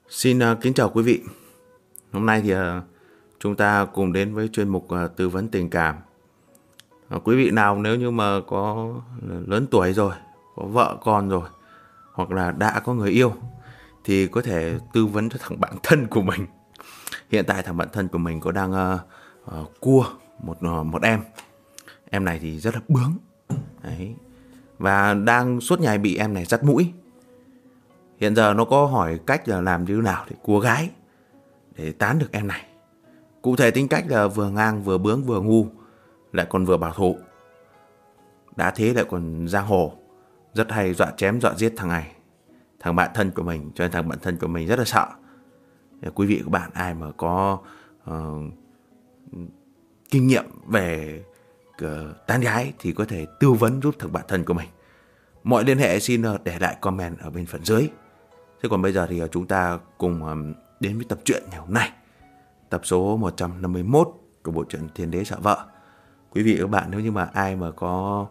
Xin kính chào quý vị. Hôm nay thì chúng ta cùng đến với chuyên mục tư vấn tình cảm. Quý vị nào nếu như mà có lớn tuổi rồi, có vợ con rồi, hoặc là đã có người yêu thì có thể tư vấn cho thằng bạn thân của mình. Hiện tại thằng bạn thân của mình có đang cua một em. Em này thì rất là bướng. Đấy. Và đang suốt ngày bị em này dắt mũi. Hiện giờ nó có hỏi cách là làm như thế nào để cua gái, để tán được em này. Cụ thể tính cách là vừa ngang, vừa bướng, vừa ngu, lại còn vừa bảo thủ. Đã thế lại còn giang hồ, rất hay dọa chém dọa giết thằng bạn thân của mình. Cho nên thằng bạn thân của mình rất là sợ. Quý vị các bạn ai mà có kinh nghiệm về tán gái thì có thể tư vấn giúp thằng bạn thân của mình. Mọi liên hệ xin để lại comment ở bên phần dưới. Thế còn bây giờ thì chúng ta cùng đến với tập truyện ngày hôm nay. Tập số 151 của bộ truyện Thiên Đế Sợ Vợ. Quý vị và các bạn nếu như mà ai mà có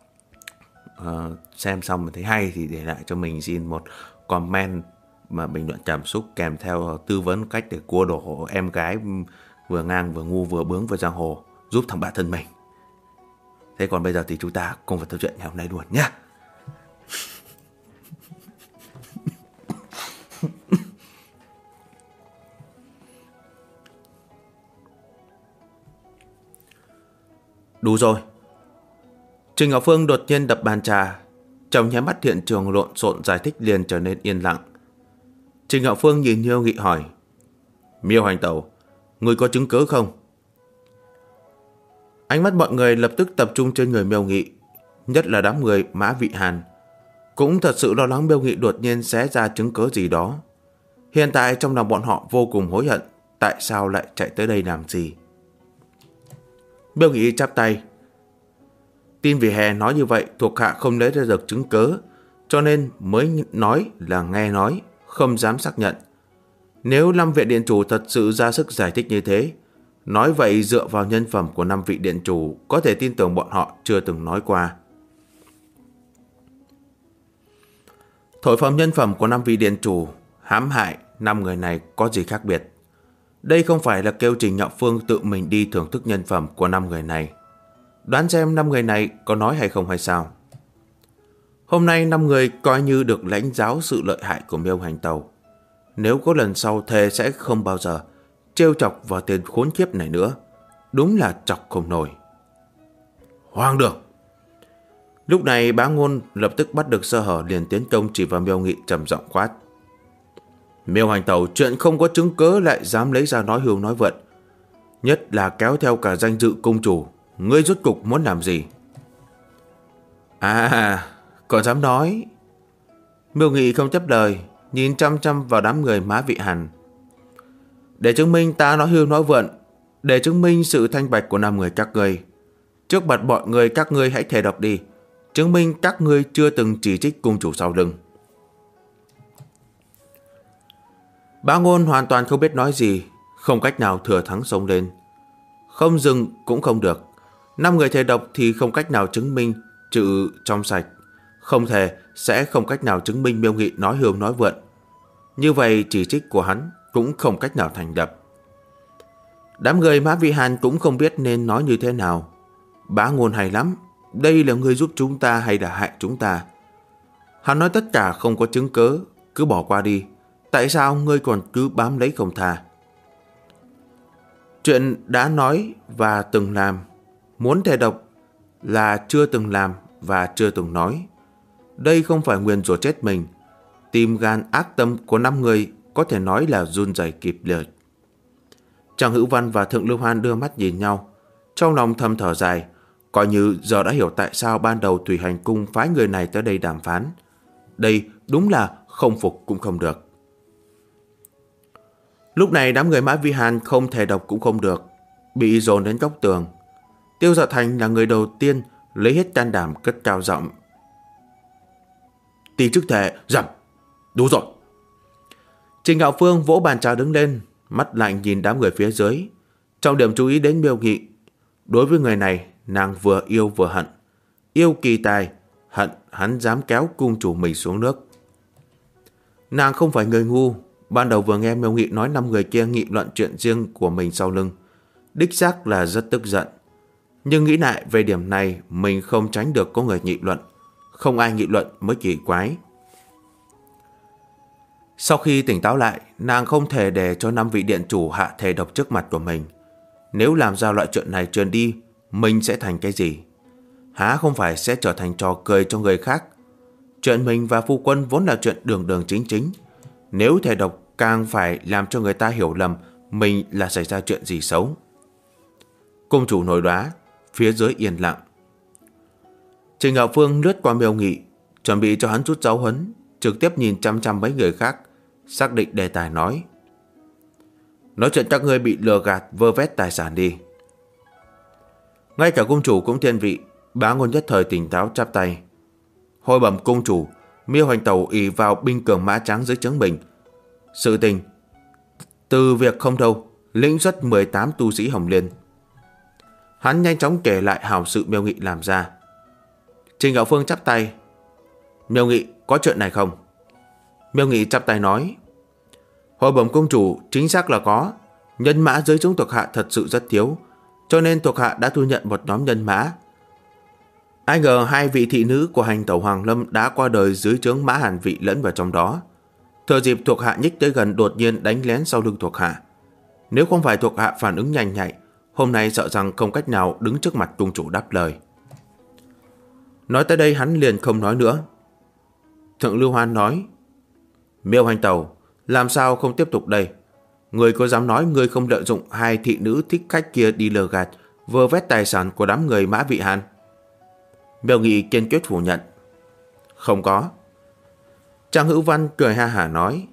xem xong mà thấy hay thì để lại cho mình xin một comment mà bình luận cảm xúc kèm theo tư vấn cách để cua đổ em gái vừa ngang, vừa ngu, vừa bướng, vừa giang hồ giúp thằng bạn thân mình. Thế còn bây giờ thì chúng ta cùng vào tập truyện ngày hôm nay luôn nhé. Đủ rồi. Trình Ngọc Phương đột nhiên đập bàn trà. Trong nháy mắt hiện trường lộn xộn giải thích liền trở nên yên lặng. Trình Ngọc Phương nhìn Miêu Nghị hỏi: Miêu Hành Tẩu, người có chứng cứ không? Ánh mắt mọi người lập tức tập trung trên người Miêu Nghị, nhất là đám người Mã Vị Hàn. Cũng thật sự lo lắng Miêu Nghị đột nhiên xé ra chứng cứ gì đó. Hiện tại trong lòng bọn họ vô cùng hối hận, tại sao lại chạy tới đây làm gì. Miêu Nghị chắp tay: Tin vì hè nói như vậy, thuộc hạ không lấy ra được chứng cứ, cho nên mới nói là nghe nói, không dám xác nhận. Nếu 5 vị điện chủ thật sự ra sức giải thích như thế, nói vậy dựa vào nhân phẩm của 5 vị điện chủ, có thể tin tưởng bọn họ chưa từng nói qua. Thổi phồng nhân phẩm của 5 vị điện chủ, hãm hại 5 người này có gì khác biệt? Đây không phải là kêu Trình Ngọc Phương tự mình đi thưởng thức nhân phẩm của 5 người này. Đoán xem 5 người này có nói hay không hay sao? Hôm nay 5 người coi như được lãnh giáo sự lợi hại của Miêu Hành Tẩu. Nếu có lần sau thề sẽ không bao giờ trêu chọc vào tên khốn kiếp này nữa. Đúng là chọc không nổi. Hoang đường! Lúc này Bá Ngôn lập tức bắt được sơ hở, liền tiến công chỉ vào Miêu Nghị trầm giọng quát: Miêu Hành Tẩu, chuyện không có chứng cứ lại dám lấy ra nói hưu nói vượn, nhất là kéo theo cả danh dự cung chủ. Ngươi rốt cục muốn làm gì? Còn dám nói? Miêu Nghị không tiếp lời, nhìn chăm chăm vào đám người Mã Vị Hàn. Để chứng minh ta nói hưu nói vượn, để chứng minh sự thanh bạch của 5 người các ngươi, trước mặt mọi người các ngươi hãy thề độc đi, chứng minh các ngươi chưa từng chỉ trích cung chủ sau lưng. Bá Ngôn hoàn toàn không biết nói gì, không cách nào thừa thắng xông lên. Không dừng cũng không được. 5 người thề độc thì không cách nào chứng minh chữ trong sạch, không thể sẽ không cách nào chứng minh Miêu Nghị nói hưu nói vượn. Như vậy chỉ trích của hắn cũng không cách nào thành lập. Đám người Mã Vị Hàn cũng không biết nên nói như thế nào. Bá Ngôn hay lắm, đây là người giúp chúng ta hay là hại chúng ta? Hắn nói tất cả không có chứng cứ, cứ bỏ qua đi. Tại sao ngươi còn cứ bám lấy không tha? Chuyện đã nói và từng làm, muốn thề độc là chưa từng làm và chưa từng nói. Đây không phải nguyền rủa chết mình. Tim gan ác tâm của 5 người có thể nói là run rẩy kịp lời. Trang Hữu Văn và Thượng Lưu Hoan đưa mắt nhìn nhau, trong lòng thầm thở dài, coi như giờ đã hiểu tại sao ban đầu Thủy Hành Cung phái người này tới đây đàm phán. Đây đúng là không phục cũng không được. Lúc này đám người Mã Vi Hàn không thề độc cũng không được, bị dồn đến góc tường. Tiêu Dạ Thành là người đầu tiên lấy hết can đảm cất cao giọng: Ti chức thề, dầm, đủ rồi. Trình Ngạo Phương vỗ bàn trà đứng lên, mắt lạnh nhìn đám người phía dưới, trọng điểm chú ý đến Miêu Nghị. Đối với người này, nàng vừa yêu vừa hận. Yêu kỳ tài, hận hắn dám kéo cung chủ mình xuống nước. Nàng không phải người ngu, ban đầu vừa nghe Miêu Nghị nói 5 người kia nghị luận chuyện riêng của mình sau lưng, đích xác là rất tức giận. Nhưng nghĩ lại về điểm này, mình không tránh được có người nghị luận. Không ai nghị luận mới kỳ quái. Sau khi tỉnh táo lại, nàng không thể để cho 5 vị điện chủ hạ thể độc trước mặt của mình. Nếu làm ra loại chuyện này truyền đi, mình sẽ thành cái gì? Há không phải sẽ trở thành trò cười cho người khác? Chuyện mình và phu quân vốn là chuyện đường đường chính chính. Nếu thể độc càng phải làm cho người ta hiểu lầm mình là xảy ra chuyện gì xấu. Cung chủ nổi đoá, phía dưới yên lặng. Trình Hạo Phương lướt qua Miêu Nghị, chuẩn bị cho hắn chút giáo huấn, trực tiếp nhìn chăm chăm mấy người khác, xác định đề tài nói. Nói chuyện các ngươi bị lừa gạt vơ vét tài sản đi. Ngay cả cung chủ cũng thiên vị, Bá Ngôn nhất thời tỉnh táo chắp tay. Hồi bẩm cung chủ, Miêu Hành Tẩu ỷ vào binh cường mã trắng dưới trướng mình. Sự tình từ việc không đâu, lĩnh xuất 18 tu sĩ Hồng Liên. Hắn nhanh chóng kể lại hào sự Miêu Nghị làm ra. Trình Hạo Phương chắp tay. Miêu Nghị, có chuyện này không? Miêu Nghị chắp tay nói. Hồi bẩm cung chủ, chính xác là có. Nhân mã dưới trướng thuộc hạ thật sự rất thiếu, cho nên thuộc hạ đã thu nhận một nhóm nhân mã. Ai ngờ 2 vị thị nữ của Hành Tẩu Hoàng Lâm đã qua đời dưới trướng Mã Hàn Vị lẫn vào trong đó. Thừa dịp thuộc hạ nhích tới gần, đột nhiên đánh lén sau lưng thuộc hạ. Nếu không phải thuộc hạ phản ứng nhanh nhạy, hôm nay sợ rằng không cách nào đứng trước mặt cung chủ đáp lời. Nói tới đây hắn liền không nói nữa. Thượng Lưu Hoan nói. Miêu Hành Tẩu, làm sao không tiếp tục đây? Người có dám nói người không lợi dụng 2 thị nữ thích khách kia đi lừa gạt, vơ vét tài sản của đám người Mã Vị Hàn? Miêu Nghị kiên quyết phủ nhận. Không có. Trang Hữu Văn cười ha hả nói.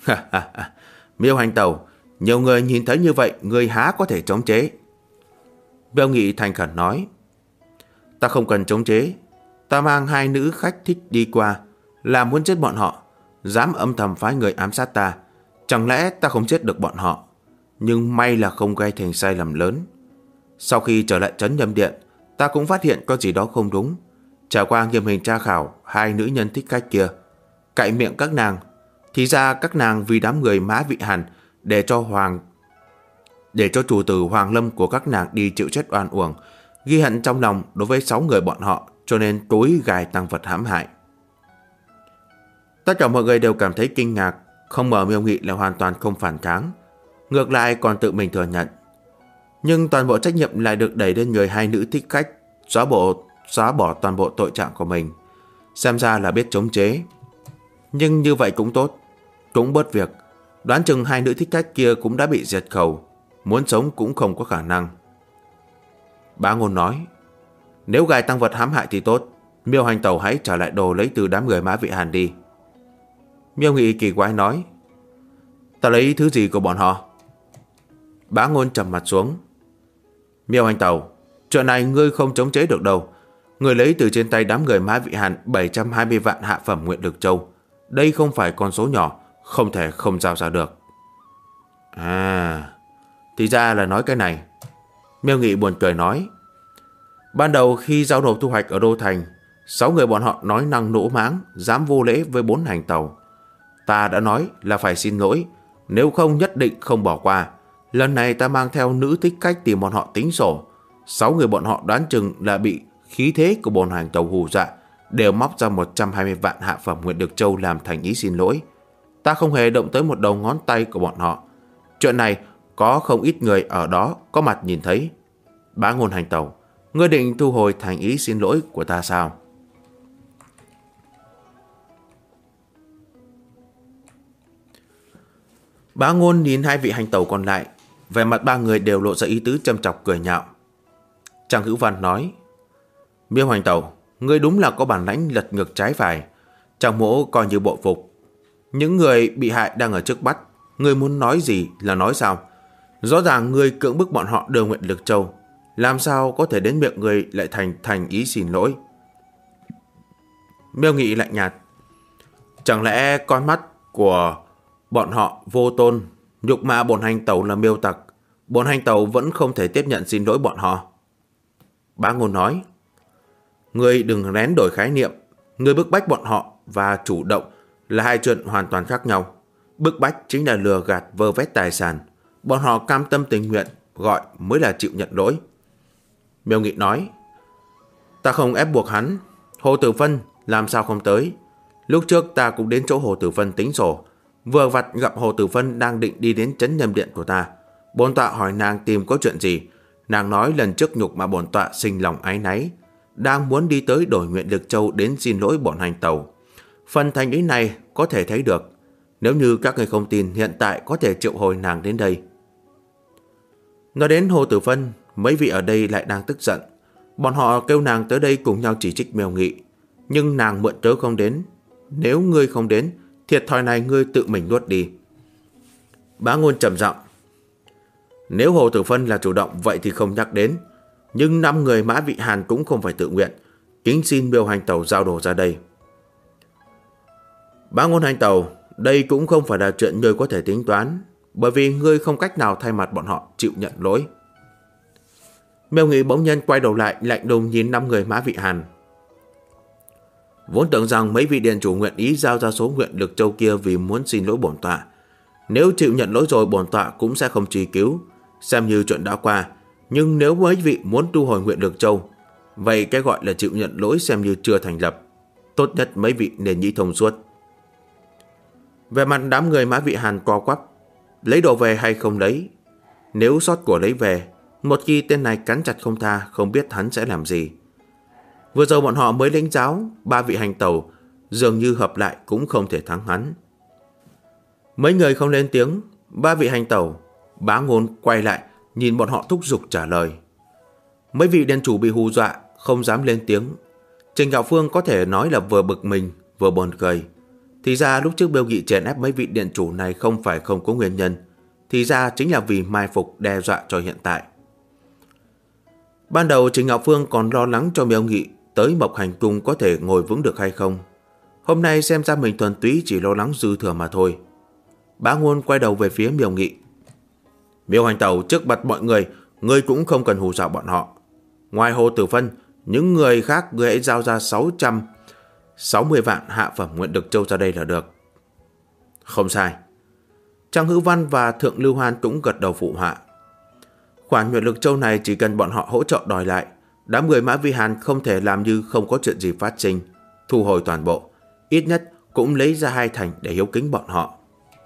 Miêu Hành Tẩu, nhiều người nhìn thấy như vậy, người há có thể chống chế? Miêu Nghị thành khẩn nói. Ta không cần chống chế. Ta mang 2 nữ khách thích đi qua, là muốn giết bọn họ, dám âm thầm phái người ám sát ta. Chẳng lẽ ta không giết được bọn họ? Nhưng may là không gây thành sai lầm lớn. Sau khi trở lại trấn Nhâm Điện, ta cũng phát hiện có gì đó không đúng. Trải qua nghiêm hình tra khảo 2 nữ nhân thích khách kia, cạy miệng các nàng, thì ra các nàng vì đám người Mã Vị Hàn để cho chủ tử Hoàng Lâm của các nàng đi chịu chết oan uổng, ghi hận trong lòng đối với 6 người bọn họ, cho nên tối gài tăng vật hãm hại. Tất cả mọi người đều cảm thấy kinh ngạc, không ngờ Miêu Nghị là hoàn toàn không phản kháng, ngược lại còn tự mình thừa nhận. Nhưng toàn bộ trách nhiệm lại được đẩy lên người 2 nữ thích khách, xóa bỏ toàn bộ tội trạng của mình. Xem ra là biết chống chế. Nhưng như vậy cũng tốt, cũng bớt việc. Đoán chừng 2 nữ thích khách kia cũng đã bị diệt khẩu, muốn sống cũng không có khả năng. Bá Ngôn nói. Nếu gài tăng vật hãm hại thì tốt, Miêu Hành Tẩu hãy trả lại đồ lấy từ đám người Mã Vị Hàn đi. Miêu Nghị kỳ quái nói. Ta lấy thứ gì của bọn họ? Bá Ngôn trầm mặt xuống. Miêu Hành Tẩu, chuyện này ngươi không chống chế được đâu. Ngươi lấy từ trên tay đám người Mã Vị Hàn 720 vạn hạ phẩm nguyện lực châu. Đây không phải con số nhỏ, không thể không giao ra được. À, thì ra là nói cái này. Miêu Nghị buồn cười nói. Ban đầu khi giao nộp thu hoạch ở Đô Thành, 6 người bọn họ nói năng nỗ máng, dám vô lễ với 4 Hành Tẩu. Ta đã nói là phải xin lỗi, nếu không nhất định không bỏ qua. Lần này ta mang theo nữ thích khách tìm bọn họ tính sổ. 6 người bọn họ đoán chừng là bị khí thế của 4 Hành Tẩu hù dọa, đều móc ra 120 vạn hạ phẩm nguyện lực châu làm thành ý xin lỗi. Ta không hề động tới một đầu ngón tay của bọn họ. Chuyện này có không ít người ở đó có mặt nhìn thấy. Bá Ngôn Hành Tẩu, ngươi định thu hồi thành ý xin lỗi của ta sao? Bá Ngôn nhìn 2 vị hành tẩu còn lại, vẻ mặt 3 người đều lộ ra ý tứ châm chọc cười nhạo. Trang Hữu Văn nói. Miêu Hành Tẩu, ngươi đúng là có bản lãnh lật ngược trái phải. Trang mỗ coi như bội phục. Những người bị hại đang ở trước bắt, ngươi muốn nói gì là nói sao? Rõ ràng ngươi cưỡng bức bọn họ đưa nguyện lực châu, làm sao có thể đến miệng ngươi lại thành ý xin lỗi? Miêu Nghị lạnh nhạt. Chẳng lẽ con mắt của bọn họ vô tôn, nhục mạ 4 Hành Tẩu là miêu tặc, 4 Hành Tẩu vẫn không thể tiếp nhận xin lỗi bọn họ? Bá Ngôn nói. Ngươi đừng lén đổi khái niệm. Ngươi bức bách bọn họ và chủ động là 2 chuyện hoàn toàn khác nhau. Bức bách chính là lừa gạt vơ vét tài sản. Bọn họ cam tâm tình nguyện gọi mới là chịu nhận lỗi. Miêu Nghị nói, ta không ép buộc hắn. Hồ Tử Phân làm sao không tới? Lúc trước ta cũng đến chỗ Hồ Tử Phân tính sổ. Vừa vặt gặp Hồ Tử Phân đang định đi đến trấn Nhâm Điện của ta. Bổn tọa hỏi nàng tìm có chuyện gì. Nàng nói lần trước nhục mà bổn tọa sinh lòng áy náy, đang muốn đi tới đổi nguyện Lực Châu đến xin lỗi bọn hành tàu. Phần thành ý này có thể thấy được. Nếu như các người không tin, hiện tại có thể triệu hồi nàng đến đây. Nói đến Hồ Tử Phân, mấy vị ở đây lại đang tức giận. Bọn họ kêu nàng tới đây cùng nhau chỉ trích Miêu Nghị. Nhưng nàng mượn cớ không đến. Nếu ngươi không đến, thiệt thòi này ngươi tự mình nuốt đi. Bá Ngôn trầm giọng, nếu Hồ Tử Phân là chủ động vậy thì không nhắc đến. Nhưng 5 người Mã Vị Hàn cũng không phải tự nguyện. Kính xin Miêu Hành Tẩu giao đồ ra đây. Bá Ngôn Hành Tẩu, đây cũng không phải là chuyện ngươi có thể tính toán, bởi vì ngươi không cách nào thay mặt bọn họ chịu nhận lỗi. Miêu Nghị bỗng nhiên quay đầu lại, lạnh lùng nhìn 5 người Mã Vị Hàn. Vốn tưởng rằng mấy vị điện chủ nguyện ý giao ra số nguyện Lực Châu kia vì muốn xin lỗi bổn tọa. Nếu chịu nhận lỗi rồi, bổn tọa cũng sẽ không truy cứu, xem như chuyện đã qua. Nhưng nếu mấy vị muốn thu hồi nguyện Lực Châu, vậy cái gọi là chịu nhận lỗi xem như chưa thành lập. Tốt nhất mấy vị nên nghĩ thông suốt. Về mặt đám người Mã Vị Hàn co quắp, lấy đồ về hay không lấy? Nếu sót của lấy về, một khi tên này cắn chặt không tha, không biết hắn sẽ làm gì. Vừa rồi bọn họ mới lĩnh giáo, 3 vị hành tẩu dường như hợp lại cũng không thể thắng hắn. Mấy người không lên tiếng. 3 vị hành tẩu, Bá Ngôn quay lại nhìn bọn họ thúc giục trả lời. Mấy vị điện chủ bị hù dọa, không dám lên tiếng. Trình Hạo Phương có thể nói là vừa bực mình vừa buồn cười. Thì ra lúc trước Miêu Nghị chèn ép mấy vị điện chủ này không phải không có nguyên nhân. Thì ra chính là vì mai phục đe dọa cho hiện tại. Ban đầu Trình Hạo Phương còn lo lắng cho Miêu Nghị tới Mộc Hành Cung có thể ngồi vững được hay không. Hôm nay xem ra mình thuần túy chỉ lo lắng dư thừa mà thôi. Bá Ngôn quay đầu về phía Miêu Nghị. Miêu Hành Tẩu, trước mặt mọi người, ngươi cũng không cần hù dọa bọn họ. Ngoài Hồ Tử Phân, những người khác ngươi hãy giao ra 660 vạn hạ phẩm nguyện Lực Châu ra đây là được. Không sai. Trang Hữu Văn và Thượng Lưu Hoan cũng gật đầu phụ họa. Khoản nguyện Lực Châu này chỉ cần bọn họ hỗ trợ đòi lại, đám người Mã Vi Hàn không thể làm như không có chuyện gì phát sinh, thu hồi toàn bộ, ít nhất cũng lấy ra 2 thành để hiếu kính bọn họ.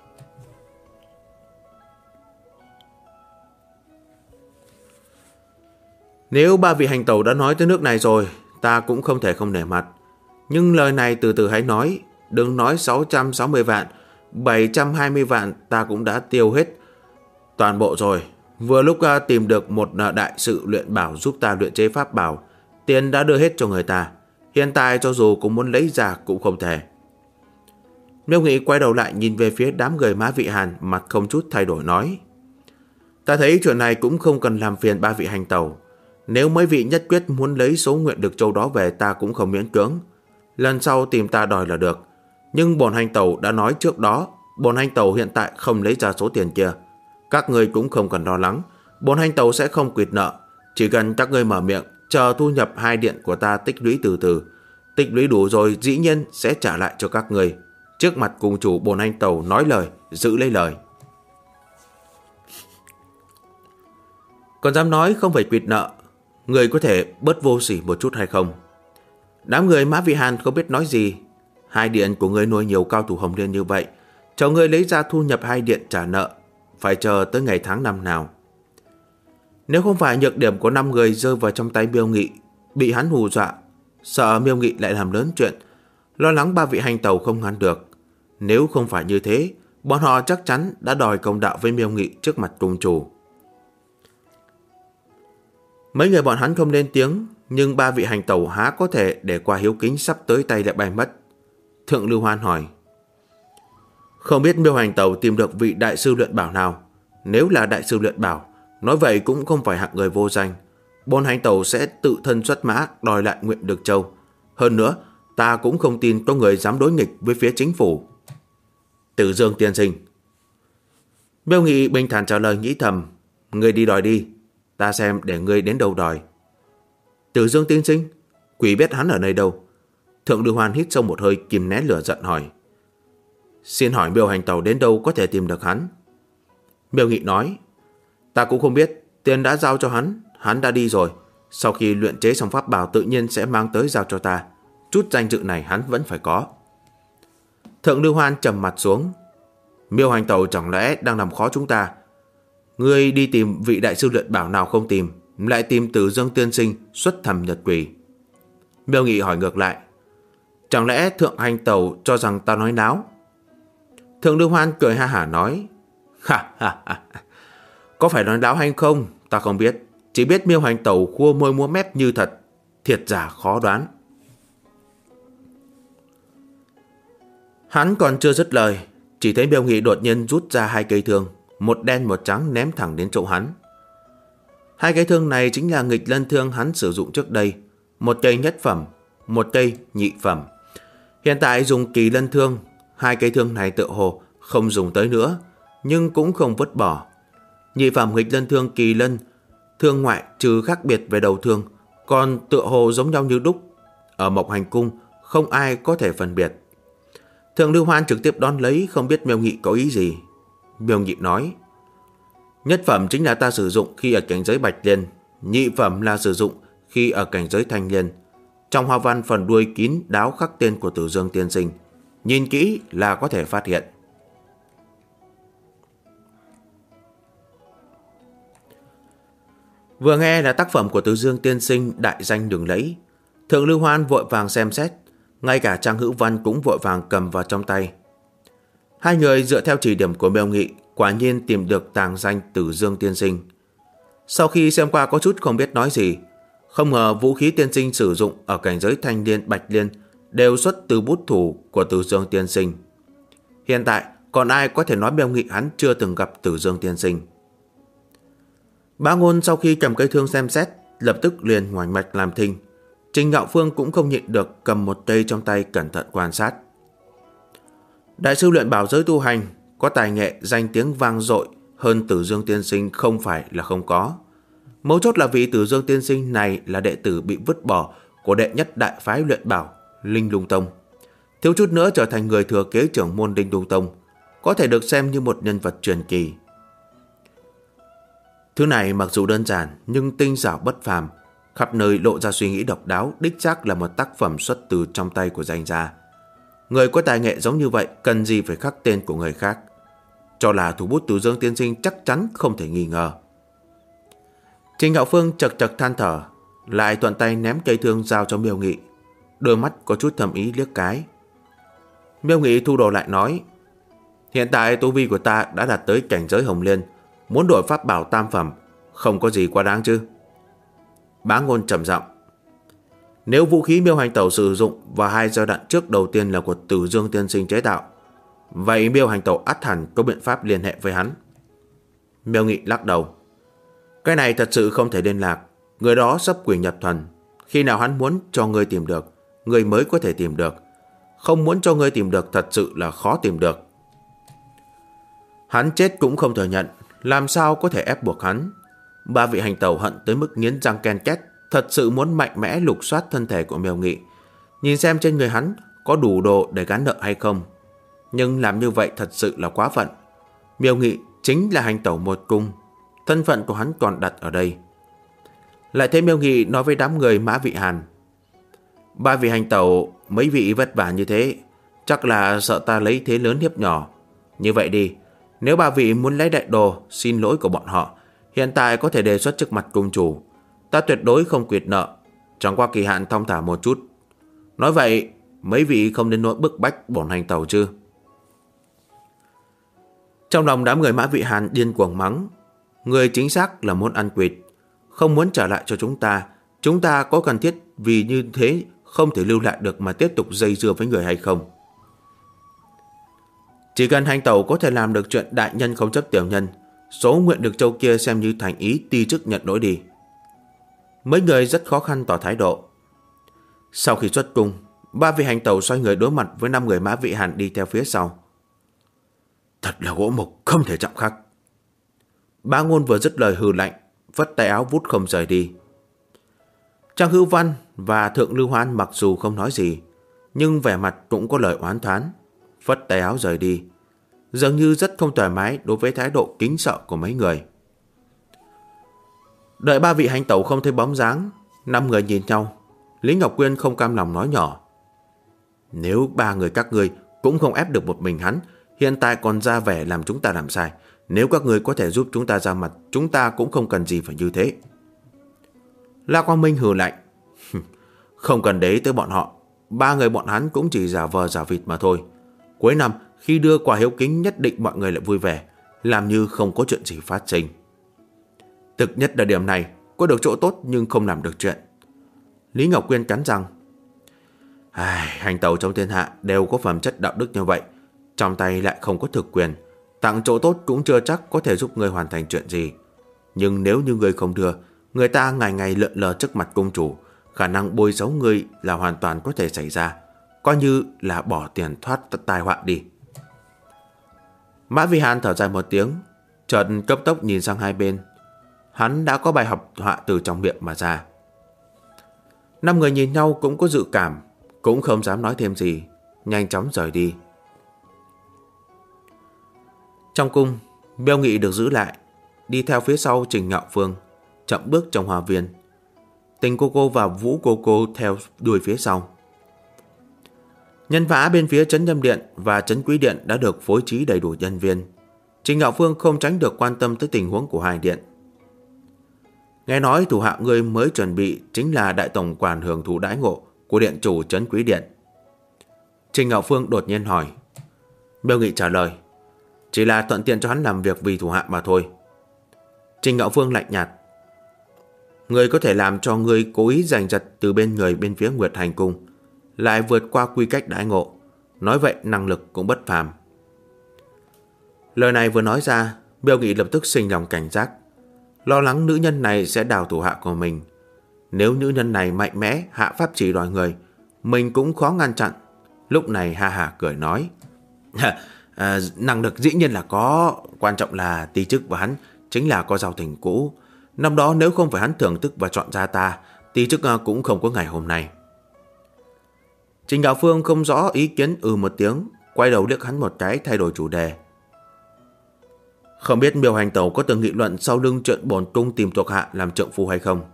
Nếu 3 vị hành tẩu đã nói tới nước này rồi, ta cũng không thể không nể mặt. Nhưng lời này từ từ hãy nói, đừng nói 660 vạn, 720 vạn ta cũng đã tiêu hết toàn bộ rồi. Vừa lúc tìm được một đại sự luyện bảo giúp ta luyện chế pháp bảo, tiền đã đưa hết cho người ta. Hiện tại cho dù cũng muốn lấy ra cũng không thể. Miêu Nghị quay đầu lại nhìn về phía đám người Mã Vị Hàn, mặt không chút thay đổi nói. Ta thấy chuyện này cũng không cần làm phiền 3 vị hành tẩu. Nếu mấy vị nhất quyết muốn lấy số nguyện Lực Châu đó về, ta cũng không miễn cưỡng. Lần sau tìm ta đòi là được. Nhưng bổn hành tẩu đã nói trước đó, bổn hành tẩu hiện tại không lấy ra số tiền kia. Các người cũng không cần lo lắng, bổn hành tẩu sẽ không quỵt nợ. Chỉ cần các ngươi mở miệng, chờ thu nhập 2 điện của ta tích lũy từ từ. Tích lũy đủ rồi dĩ nhiên sẽ trả lại cho các ngươi. Trước mặt cùng chủ, bổn hành tẩu nói lời, giữ lấy lời. Còn dám nói không phải quỵt nợ, người có thể bớt vô sỉ một chút hay không? Đám người Mã Vị Hàn không biết nói gì. 2 điện của người nuôi nhiều cao thủ Hồng Liên như vậy, chờ người lấy ra thu nhập 2 điện trả nợ, phải chờ tới ngày tháng năm nào? Nếu không phải nhược điểm của 5 người rơi vào trong tay Miêu Nghị, bị hắn hù dọa, sợ Miêu Nghị lại làm lớn chuyện, lo lắng 3 vị hành tẩu không ngăn được. Nếu không phải như thế, bọn họ chắc chắn đã đòi công đạo với Miêu Nghị trước mặt cung chủ. Mấy người bọn hắn không lên tiếng, nhưng 3 vị hành tẩu há có thể để qua hiếu kính sắp tới tay lại bay mất. Thượng Lưu Hoan hỏi. Không biết Miêu hành tẩu tìm được vị đại sư luyện bảo nào? Nếu là đại sư luyện bảo, nói vậy cũng không phải hạng người vô danh. Bổn hành tẩu sẽ tự thân xuất mã đòi lại nguyện Lực Châu. Hơn nữa, ta cũng không tin có người dám đối nghịch với phía chính phủ. Tử Dương tiên sinh. Miêu Nghị bình thản trả lời, nghĩ thầm. Ngươi đi đòi đi, ta xem để ngươi đến đâu đòi. Tử Dương tiên sinh? Quỷ biết hắn ở nơi đâu? Thượng Lưu Hoan hít sâu một hơi, kìm nén lửa giận hỏi. Xin hỏi Miêu Hành Tẩu đến đâu có thể tìm được hắn? Miêu Nghị nói, ta cũng không biết, tiền đã giao cho hắn đã đi rồi. Sau khi luyện chế xong pháp bảo tự nhiên sẽ mang tới giao cho ta. Chút danh dự này hắn vẫn phải có. Thượng Lưu Hoan trầm mặt xuống. Miêu Hành Tẩu chẳng lẽ đang làm khó chúng ta? Ngươi đi tìm vị đại sư luyện bảo nào không tìm, lại tìm Tử Dương tiên sinh xuất thầm nhật quỷ. Miêu Nghị hỏi ngược lại, chẳng lẽ Thượng Hành Tẩu cho rằng ta nói láo? Thượng Lưu Hoan cười ha hả nói, ha ha ha, có phải nói láo hay không ta không biết, chỉ biết Miêu Hành Tẩu khua môi múa mép như thật, thiệt giả khó đoán. Hắn còn chưa dứt lời, chỉ thấy Miêu Nghị đột nhiên rút ra 2 cây thương, một đen một trắng ném thẳng đến chỗ hắn. 2 cái thương này chính là nghịch lân thương hắn sử dụng trước đây, một cây nhất phẩm, một cây nhị phẩm. Hiện tại dùng kỳ lân thương, 2 cây thương này tựa hồ không dùng tới nữa, nhưng cũng không vứt bỏ. Nhị phẩm nghịch lân thương kỳ lân thương ngoại trừ khác biệt về đầu thương, còn tựa hồ giống nhau như đúc. Ở Mộc Hành Cung không ai có thể phân biệt. Thượng Lưu Hoan trực tiếp đón lấy, không biết Miêu Nghị có ý gì. Miêu Nghị nói, nhất phẩm chính là ta sử dụng khi ở cảnh giới Bạch Liên, nhị phẩm là sử dụng khi ở cảnh giới Thanh Liên. Trong hoa văn phần đuôi kín đáo khắc tên của Tử Dương tiên sinh, nhìn kỹ là có thể phát hiện. Vừa nghe là tác phẩm của Tử Dương tiên sinh đại danh lừng lẫy, Thượng Lưu Hoan vội vàng xem xét, ngay cả Trang Hữu Văn cũng vội vàng cầm vào trong tay. 2 người dựa theo chỉ điểm của Miêu Nghị quả nhiên tìm được tàng danh Tử Dương tiên sinh. Sau khi xem qua có chút không biết nói gì, không ngờ vũ khí tiên sinh sử dụng ở cảnh giới Thanh Liên, Bạch Liên đều xuất từ bút thủ của Tử Dương tiên sinh. Hiện tại còn ai có thể nói Miêu Nghị hắn chưa từng gặp Tử Dương tiên sinh? Bá Ngôn sau khi cầm cây thương xem xét, lập tức liền ngoảnh mạch làm thinh. Trình Ngạo Phương cũng không nhịn được, cầm một cây trong tay cẩn thận quan sát. Đại sư luyện bảo giới tu hành có tài nghệ danh tiếng vang dội hơn Tử Dương tiên sinh không phải là không có. Mấu chốt là vị Tử Dương tiên sinh này là đệ tử bị vứt bỏ của đệ nhất đại phái luyện bảo Linh Lung Tông, thiếu chút nữa trở thành người thừa kế trưởng môn Linh Lung Tông, có thể được xem như một nhân vật truyền kỳ. Thứ này mặc dù đơn giản nhưng tinh xảo bất phàm, khắp nơi lộ ra suy nghĩ độc đáo, đích xác là một tác phẩm xuất từ trong tay của danh gia. Người có tài nghệ giống như vậy cần gì phải khắc tên của người khác? Cho là thủ bút Tử Dương tiên sinh chắc chắn không thể nghi ngờ. Trình Ngạo Phương chật chật than thở, lại thuận tay ném cây thương giao cho Miêu Nghị, đôi mắt có chút thầm ý liếc cái. Miêu Nghị thu đồ lại nói, hiện tại tu vi của ta đã đạt tới cảnh giới Hồng Liên, muốn đổi pháp bảo tam phẩm không có gì quá đáng chứ? Bá Ngôn trầm giọng, nếu vũ khí Miêu Hành Tẩu sử dụng vào 2 giai đoạn trước đầu tiên là của Tử Dương tiên sinh chế tạo, vậy Miêu Hành Tẩu ắt hẳn có biện pháp liên hệ với hắn. Miêu Nghị lắc đầu, cái này thật sự không thể liên lạc, người đó sắp quỷ nhập thần, khi nào hắn muốn cho ngươi tìm được, ngươi mới có thể tìm được, không muốn cho ngươi tìm được thật sự là khó tìm được. Hắn chết cũng không thừa nhận, làm sao có thể ép buộc hắn? 3 vị hành tẩu hận tới mức nghiến răng ken két, thật sự muốn mạnh mẽ lục soát thân thể của Miêu Nghị, nhìn xem trên người hắn có đủ đồ để gán nợ hay không. Nhưng làm như vậy thật sự là quá phận. Miêu Nghị chính là hành tẩu một cung, thân phận của hắn còn đặt ở đây. Lại thấy Miêu Nghị nói với đám người Mã Vị Hàn, 3 vị hành tẩu mấy vị vất vả như thế, chắc là sợ ta lấy thế lớn hiếp nhỏ. Như vậy đi, nếu 3 vị muốn lấy đại đồ xin lỗi của bọn họ, hiện tại có thể đề xuất trước mặt cung chủ, ta tuyệt đối không quyệt nợ, chẳng qua kỳ hạn thong thả một chút. Nói vậy mấy vị không đến nỗi bức bách bổn hành tẩu chứ? Trong lòng đám người Mã Vị Hàn điên cuồng mắng, người chính xác là muốn ăn quỵt, không muốn trả lại cho chúng ta có cần thiết vì như thế không thể lưu lại được mà tiếp tục dây dưa với người hay không? Chỉ cần hành tẩu có thể làm được chuyện đại nhân không chấp tiểu nhân, số nguyện được châu kia xem như thành ý ti chức nhận lỗi đi. Mấy người rất khó khăn tỏ thái độ. Sau khi xuất cung, 3 vị hành tẩu xoay người đối mặt với 5 người Mã Vị Hàn đi theo phía sau. Thật là gỗ mục không thể chạm khắc. Bá Ngôn vừa dứt lời hừ lạnh, vất tay áo vút không rời đi. Trang Hữu Văn và Thượng Lưu Hoan mặc dù không nói gì, nhưng vẻ mặt cũng có lời oán thán. phất tay áo rời đi, dường như rất không thoải mái đối với thái độ kính sợ của mấy người. Đợi ba vị hành tẩu không thấy bóng dáng, 5 người nhìn nhau. Lý Ngọc Quyên không cam lòng nói nhỏ: nếu 3 người các ngươi cũng không ép được một mình hắn, hiện tại còn ra vẻ làm chúng ta làm sai. Nếu các ngươi có thể giúp chúng ta ra mặt, chúng ta cũng không cần gì phải như thế. La Quang Minh hừ lạnh: không cần để ý tới bọn họ, 3 người bọn hắn cũng chỉ giả vờ giả vịt mà thôi. Cuối năm khi đưa quà hiếu kính nhất định mọi người lại vui vẻ, làm như không có chuyện gì phát sinh. Thực nhất là điểm này có được chỗ tốt nhưng không làm được chuyện. Lý Ngọc Quyên cắn răng: hành tẩu trong thiên hạ đều có phẩm chất đạo đức như vậy, trong tay lại không có thực quyền, tặng chỗ tốt cũng chưa chắc có thể giúp người hoàn thành chuyện gì. Nhưng nếu như người không đưa, người ta ngày ngày lượn lờ trước mặt công chủ, khả năng bôi xấu người là hoàn toàn có thể xảy ra, coi như là bỏ tiền thoát tai họa đi. Mã Vi Hàn thở dài một tiếng, chợt cấp tốc nhìn sang hai bên. Hắn đã có bài học họa từ trong miệng mà ra. 5 người nhìn nhau cũng có dự cảm, cũng không dám nói thêm gì, nhanh chóng rời đi. Trong cung, Bêu Nghị được giữ lại, đi theo phía sau Trình Ngạo Phương, chậm bước trong hoa viên. Tình cô cô và Vũ cô cô theo đuôi phía sau. Nhân vã bên phía Trấn Nhâm Điện và Trấn Quý Điện đã được phối trí đầy đủ nhân viên. Trình Ngạo Phương không tránh được quan tâm tới tình huống của hai điện. Nghe nói thủ hạ người mới chuẩn bị chính là đại tổng quản hưởng thụ đãi ngộ của điện chủ Trấn Quý Điện. Trình Ngạo Phương đột nhiên hỏi. Bêu Nghị trả lời: chỉ là thuận tiện cho hắn làm việc vì thủ hạ mà thôi. Trình Ngạo Phương lạnh nhạt: người có thể làm cho người cố ý giành giật từ bên người bên phía Nguyệt Hành Cung, lại vượt qua quy cách đãi ngộ, nói vậy năng lực cũng bất phàm. Lời này vừa nói ra, Bêu Nghị lập tức sinh lòng cảnh giác, lo lắng nữ nhân này sẽ đào thủ hạ của mình. Nếu nữ nhân này mạnh mẽ hạ pháp chỉ đòi người, mình cũng khó ngăn chặn. Lúc này ha ha cười nói: năng lực dĩ nhiên là có, quan trọng là tí chức và hắn chính là có giao tình cũ. Năm đó nếu không phải hắn thưởng thức và chọn ra ta, tí chức cũng không có ngày hôm nay. Trình Ngạo Phương không rõ ý kiến một tiếng, quay đầu liếc hắn một cái thay đổi chủ đề. Không biết Miêu Hành Tẩu có từng nghị luận sau lưng chuyện bổn cung tìm thuộc hạ làm trượng phu hay không?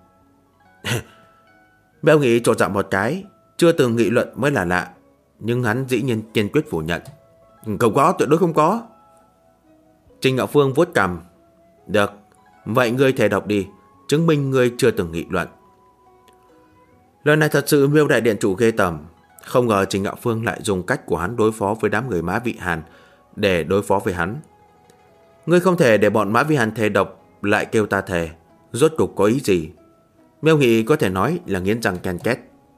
Bêu Nghị trột dạ một cái, chưa từng nghị luận mới là lạ, nhưng hắn dĩ nhiên kiên quyết phủ nhận. Không có, tuyệt đối không có. Trình Ngạo Phương vuốt cằm. Được, vậy ngươi thề độc đi, chứng minh ngươi chưa từng nghị luận. Lần này thật sự Miêu đại điện chủ ghê tởm. Không ngờ Trình Ngạo Phương lại dùng cách của hắn đối phó với đám người Mã Vị Hàn để đối phó với hắn. Ngươi không thể để bọn Mã Vi Hàn thề độc lại kêu ta thề, rốt cục có ý gì? Miêu Nghị có thể nói là nghiến răng ken két.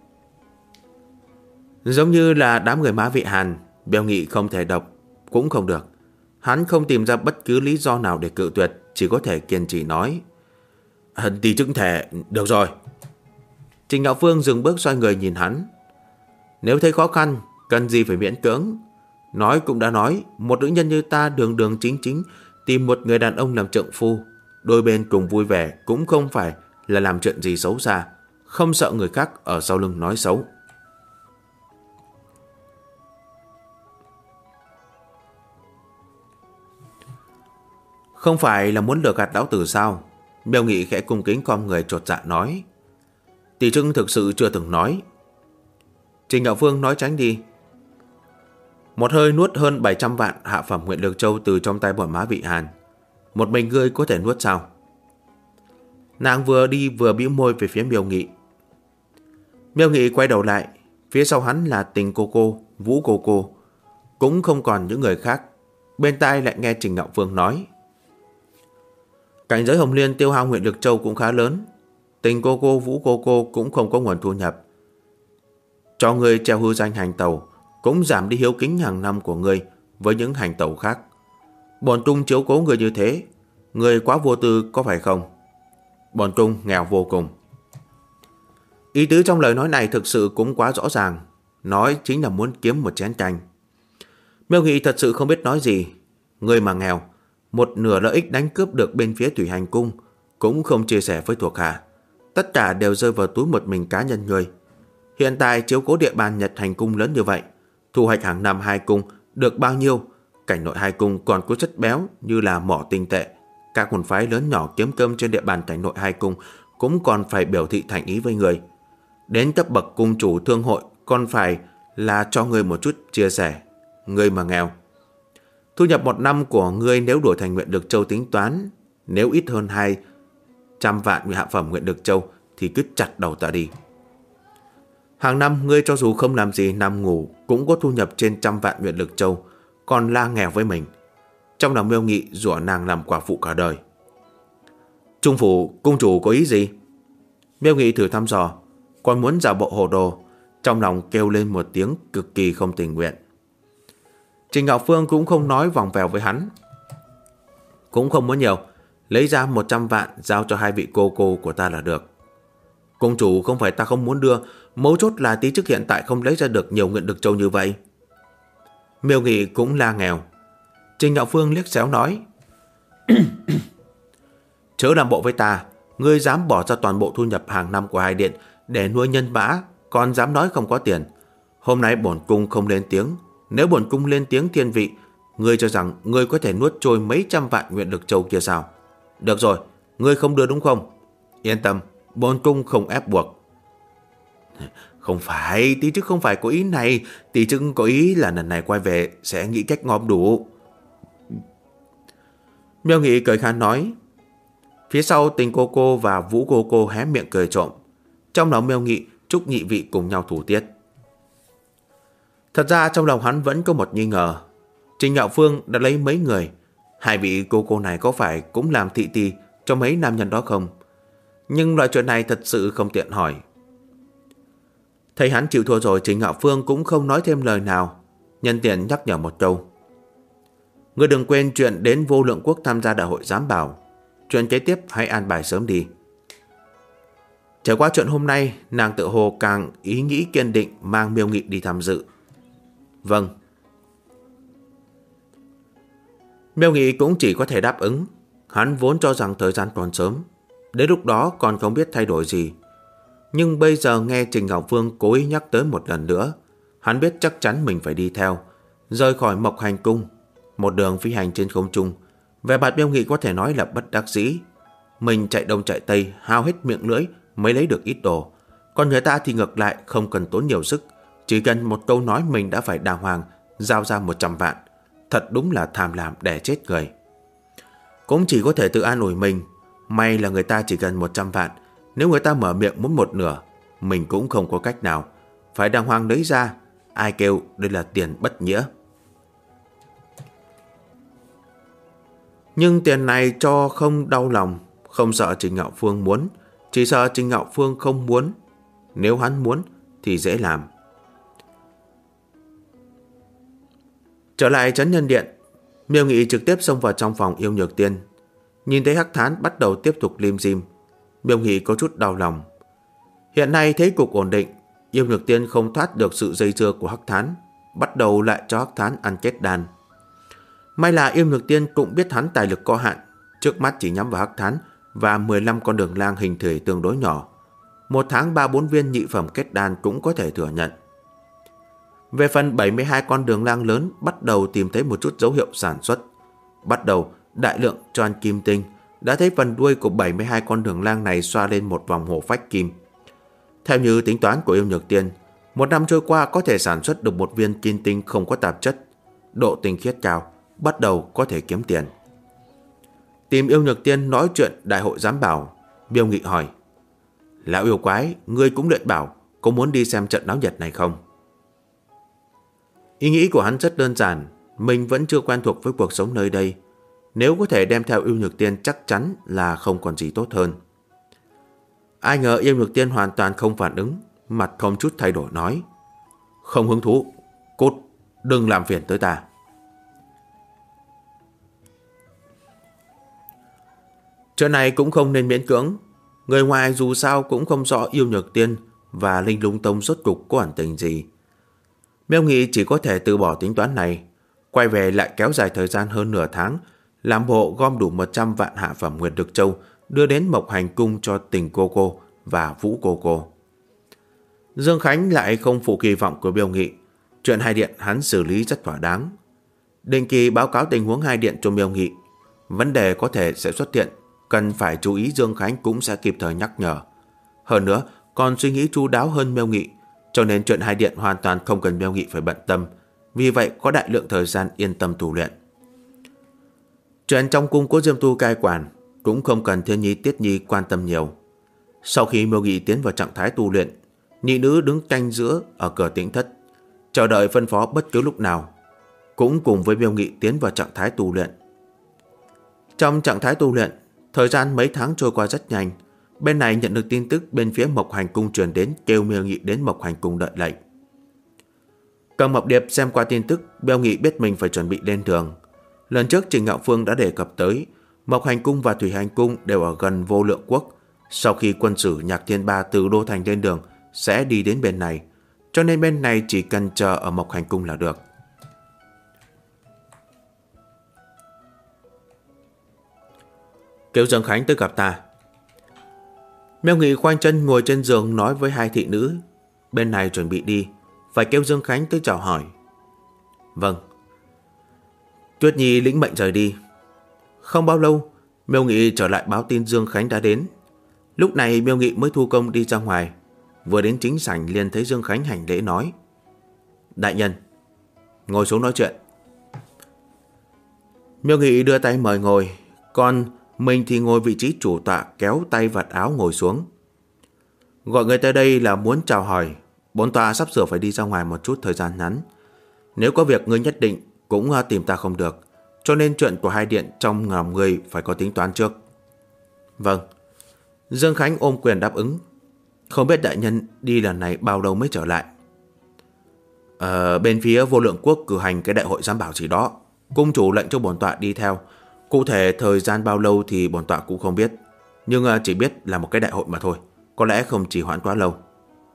Giống như là đám người Mã Vị Hàn, Miêu Nghị không thề độc cũng không được. Hắn không tìm ra bất cứ lý do nào để cự tuyệt, chỉ có thể kiên trì nói: tí chức thề, được rồi. Trình Ngạo Phương dừng bước xoay người nhìn hắn. Nếu thấy khó khăn, cần gì phải miễn cưỡng. Nói cũng đã nói, một nữ nhân như ta đường đường chính chính tìm một người đàn ông làm trượng phu, đôi bên cùng vui vẻ cũng không phải là làm chuyện gì xấu xa, không sợ người khác ở sau lưng nói xấu. Không phải là muốn lừa gạt lão tử sao? Miêu Nghị khẽ cung kính khom người chột dạ nói. Tỷ Trưng thực sự chưa từng nói. Trình Ngạo Phương nói tránh đi. Một hơi nuốt hơn 700 vạn hạ phẩm nguyện lực châu từ trong tay bọn Mã Vị Hàn. Một mình ngươi có thể nuốt sao? Nàng vừa đi vừa bĩu môi về phía Miêu Nghị. Miêu Nghị quay đầu lại, phía sau hắn là Tình cô cô, Vũ cô cô, cũng không còn những người khác. Bên tai lại nghe Trình Ngạo Phương nói. Cảnh giới Hồng Liên tiêu hao nguyện lực châu cũng khá lớn. Tình cô cô, Vũ cô cô cũng không có nguồn thu nhập. Cho người treo hư danh hành tẩu cũng giảm đi hiếu kính hàng năm của ngươi với những hành tẩu khác. Bổn cung chiếu cố người như thế, người quá vô tư có phải không? Bổn cung nghèo vô cùng. Ý tứ trong lời nói này thực sự cũng quá rõ ràng, nói chính là muốn kiếm một chén canh. Miêu Nghị thật sự không biết nói gì. Người mà nghèo, một nửa lợi ích đánh cướp được bên phía Thủy Hành Cung cũng không chia sẻ với thuộc hạ, tất cả đều rơi vào túi một mình cá nhân người. Hiện tại chiếu cố địa bàn Nhật Hành Cung lớn như vậy, thu hoạch hàng năm 2 cung được bao nhiêu, cảnh nội hai cung còn có chất béo như là mỏ tinh tệ. Các môn phái lớn nhỏ kiếm cơm trên địa bàn cảnh nội hai cung cũng còn phải biểu thị thành ý với người. Đến cấp bậc cung chủ thương hội còn phải là cho người một chút chia sẻ. Người mà nghèo, thu nhập một năm của ngươi nếu đổi thành nguyện lực châu tính toán, nếu ít hơn 200 vạn hạ phẩm nguyện lực châu thì cứ chặt đầu ta đi. Hàng năm ngươi cho dù không làm gì nằm ngủ cũng có thu nhập trên 100 vạn nguyện lực châu, còn la nghèo với mình. Trong lòng Miêu Nghị rủa nàng làm quả phụ cả đời. Trung phủ cung chủ có ý gì? Miêu Nghị thử thăm dò, còn muốn giả bộ hồ đồ, trong lòng kêu lên một tiếng cực kỳ không tình nguyện. Trình Ngạo Phương cũng không nói vòng vèo với hắn, cũng không muốn nhiều, lấy ra 100 vạn giao cho hai vị cô cô của ta là được. Cung chủ, không phải ta không muốn đưa, mấu chốt là tí chức hiện tại không lấy ra được nhiều nguyện lực châu như vậy. Miêu Nghị cũng la nghèo. Trình Ngạo Phương liếc xéo nói: Chớ làm bộ với ta, ngươi dám bỏ ra toàn bộ thu nhập hàng năm của hai điện để nuôi nhân mã, còn dám nói không có tiền. Hôm nay bổn cung không lên tiếng, nếu bổn cung lên tiếng thiên vị, ngươi cho rằng ngươi có thể nuốt trôi mấy trăm vạn nguyện lực châu kia sao? Được rồi, ngươi không đưa đúng không? Yên tâm, bổn cung không ép buộc. Không phải, tí chức không phải có ý này, tí chức có ý là lần này quay về sẽ nghĩ cách ngóm đủ. Miêu Nghị cười khan nói. Phía sau Tình cô cô và Vũ cô cô hé miệng cười trộm. Trong lòng Miêu Nghị chúc nhị vị cùng nhau thủ tiết. Thật ra trong lòng hắn vẫn có một nghi ngờ. Trình Ngạo Phương đã lấy mấy người, hai vị cô này có phải cũng làm thị tì cho mấy nam nhân đó không? Nhưng loại chuyện này thật sự không tiện hỏi. Thấy hắn chịu thua rồi, Trình Ngạo Phương cũng không nói thêm lời nào, nhân tiện nhắc nhở một câu. Ngươi đừng quên chuyện đến Vô Lượng Quốc tham gia đại hội giám bảo. Chuyện kế tiếp hãy an bài sớm đi. Trải qua chuyện hôm nay, nàng tự hồ càng ý nghĩ kiên định mang Miêu Nghị đi tham dự. Vâng. Miêu Nghị cũng chỉ có thể đáp ứng. Hắn vốn cho rằng thời gian còn sớm, đến lúc đó còn không biết thay đổi gì. Nhưng bây giờ nghe Trình Ngạo Phương cố ý nhắc tới một lần nữa, hắn biết chắc chắn mình phải đi theo, rời khỏi Mộc Hành Cung, một đường phi hành trên không trung. Về mặt Miêu Nghị có thể nói là bất đắc dĩ. Mình chạy đông chạy tây, hao hết miệng lưỡi mới lấy được ít đồ, còn người ta thì ngược lại không cần tốn nhiều sức, chỉ cần một câu nói mình đã phải đàng hoàng giao ra 100 vạn. Thật đúng là tham lam đè chết người. Cũng chỉ có thể tự an ủi mình, may là người ta chỉ cần 100 vạn, nếu người ta mở miệng muốn một nửa, mình cũng không có cách nào, phải đàng hoàng lấy ra, ai kêu đây là tiền bất nghĩa. Nhưng tiền này cho không đau lòng, không sợ Trình Ngạo Phương muốn, chỉ sợ Trình Ngạo Phương không muốn. Nếu hắn muốn thì dễ làm. Trở lại trấn nhân điện, Miêu Nghị trực tiếp xông vào trong phòng Yêu Nhược Tiên. Nhìn thấy Hắc Thán bắt đầu tiếp tục lim dim, Miêu Nghị có chút đau lòng. Hiện nay thế cục ổn định, Yêu Nhược Tiên không thoát được sự dây dưa của Hắc Thán, bắt đầu lại cho Hắc Thán ăn kết đan. May là Yêu Nhược Tiên cũng biết hắn tài lực có hạn, trước mắt chỉ nhắm vào Hắc Thán và 15 con đường lang hình thể tương đối nhỏ. Một tháng 3-4 viên nhị phẩm kết đan cũng có thể thừa nhận. Về phần 72 con đường lang lớn bắt đầu tìm thấy một chút dấu hiệu sản xuất, bắt đầu đại lượng cho ăn kim tinh. Đã thấy phần đuôi của 72 con đường lang này xoa lên một vòng hổ phách kim. Theo như tính toán của Yêu Nhược Tiên, một năm trôi qua có thể sản xuất được một viên kim tinh không có tạp chất, độ tinh khiết cao, bắt đầu có thể kiếm tiền. Tìm Yêu Nhược Tiên nói chuyện đại hội giám bảo, Miêu Nghị hỏi: Lão yêu quái, ngươi cũng luyện bảo, có muốn đi xem trận náo nhiệt này không? Ý nghĩ của hắn rất đơn giản, mình vẫn chưa quen thuộc với cuộc sống nơi đây. Nếu có thể đem theo Yêu Nhược Tiên chắc chắn là không còn gì tốt hơn. Ai ngờ Yêu Nhược Tiên hoàn toàn không phản ứng, mặt không chút thay đổi nói: Không hứng thú, cút, đừng làm phiền tới ta. Chuyện này cũng không nên miễn cưỡng. Người ngoài dù sao cũng không rõ Yêu Nhược Tiên và Linh Lung Tông rốt cục có ẩn tình gì. Miêu Nghị chỉ có thể từ bỏ tính toán này, quay về lại kéo dài thời gian hơn nửa tháng, làm bộ gom đủ 100 vạn hạ phẩm nguyệt lực châu đưa đến Mộc Hành Cung cho Tình cô cô và Vũ cô cô. Dương Khánh lại không phụ kỳ vọng của Miêu Nghị. Chuyện hai điện hắn xử lý rất thỏa đáng, định kỳ báo cáo tình huống hai điện cho Miêu Nghị. Vấn đề có thể sẽ xuất hiện, cần phải chú ý Dương Khánh cũng sẽ kịp thời nhắc nhở. Hơn nữa, còn suy nghĩ chu đáo hơn Miêu Nghị, cho nên chuyện hai điện hoàn toàn không cần Miêu Nghị phải bận tâm, vì vậy có đại lượng thời gian yên tâm tu luyện. Chuyện trong cung của Diêm Tu cai quản cũng không cần Thiên Nhi Tiết Nhi quan tâm nhiều. Sau khi Miêu Nghị tiến vào trạng thái tu luyện, nhị nữ đứng canh giữa ở cửa tĩnh thất, chờ đợi phân phó bất cứ lúc nào, cũng cùng với Miêu Nghị tiến vào trạng thái tu luyện. Trong trạng thái tu luyện, thời gian mấy tháng trôi qua rất nhanh. Bên này nhận được tin tức bên phía Mộc Hành Cung truyền đến, kêu Miêu Nghị đến Mộc Hành Cung đợi lệnh. Cầm Mộc Điệp xem qua tin tức, Miêu Nghị biết mình phải chuẩn bị lên đường. Lần trước Trình Ngạo Phương đã đề cập tới, Mộc Hành Cung và Thủy Hành Cung đều ở gần Vô Lượng Quốc. Sau khi quân sử Nhạc Thiên Ba từ Đô Thành lên đường, sẽ đi đến bên này, cho nên bên này chỉ cần chờ ở Mộc Hành Cung là được. Kêu Dương Khánh tới gặp ta. Miêu Nghị khoanh chân ngồi trên giường nói với hai thị nữ, bên này chuẩn bị đi, phải kêu Dương Khánh tới chào hỏi. Vâng. Tuyết Nhi lĩnh mệnh rời đi. Không bao lâu, Miêu Nghị trở lại báo tin Dương Khánh đã đến. Lúc này Miêu Nghị mới thu công đi ra ngoài. Vừa đến chính sảnh liền thấy Dương Khánh hành lễ nói, đại nhân, ngồi xuống nói chuyện. Miêu Nghị đưa tay mời ngồi, còn mình thì ngồi vị trí chủ tọa, kéo tay vạt áo ngồi xuống. Gọi người tới đây là muốn chào hỏi, bổn tọa sắp sửa phải đi ra ngoài một chút thời gian ngắn. Nếu có việc ngươi nhất định cũng tìm ta không được, cho nên chuyện của hai điện trong lòng ngươi phải có tính toán trước. Vâng. Dương Khánh ôm quyền đáp ứng. Không biết đại nhân đi lần này bao lâu mới trở lại? Bên phía Vô Lượng Quốc cử hành cái đại hội giám bảo gì đó, cung chủ lệnh cho bổn tọa đi theo. Cụ thể thời gian bao lâu thì bổn tọa cũng không biết, nhưng chỉ biết là một cái đại hội mà thôi, có lẽ không trì hoãn quá lâu.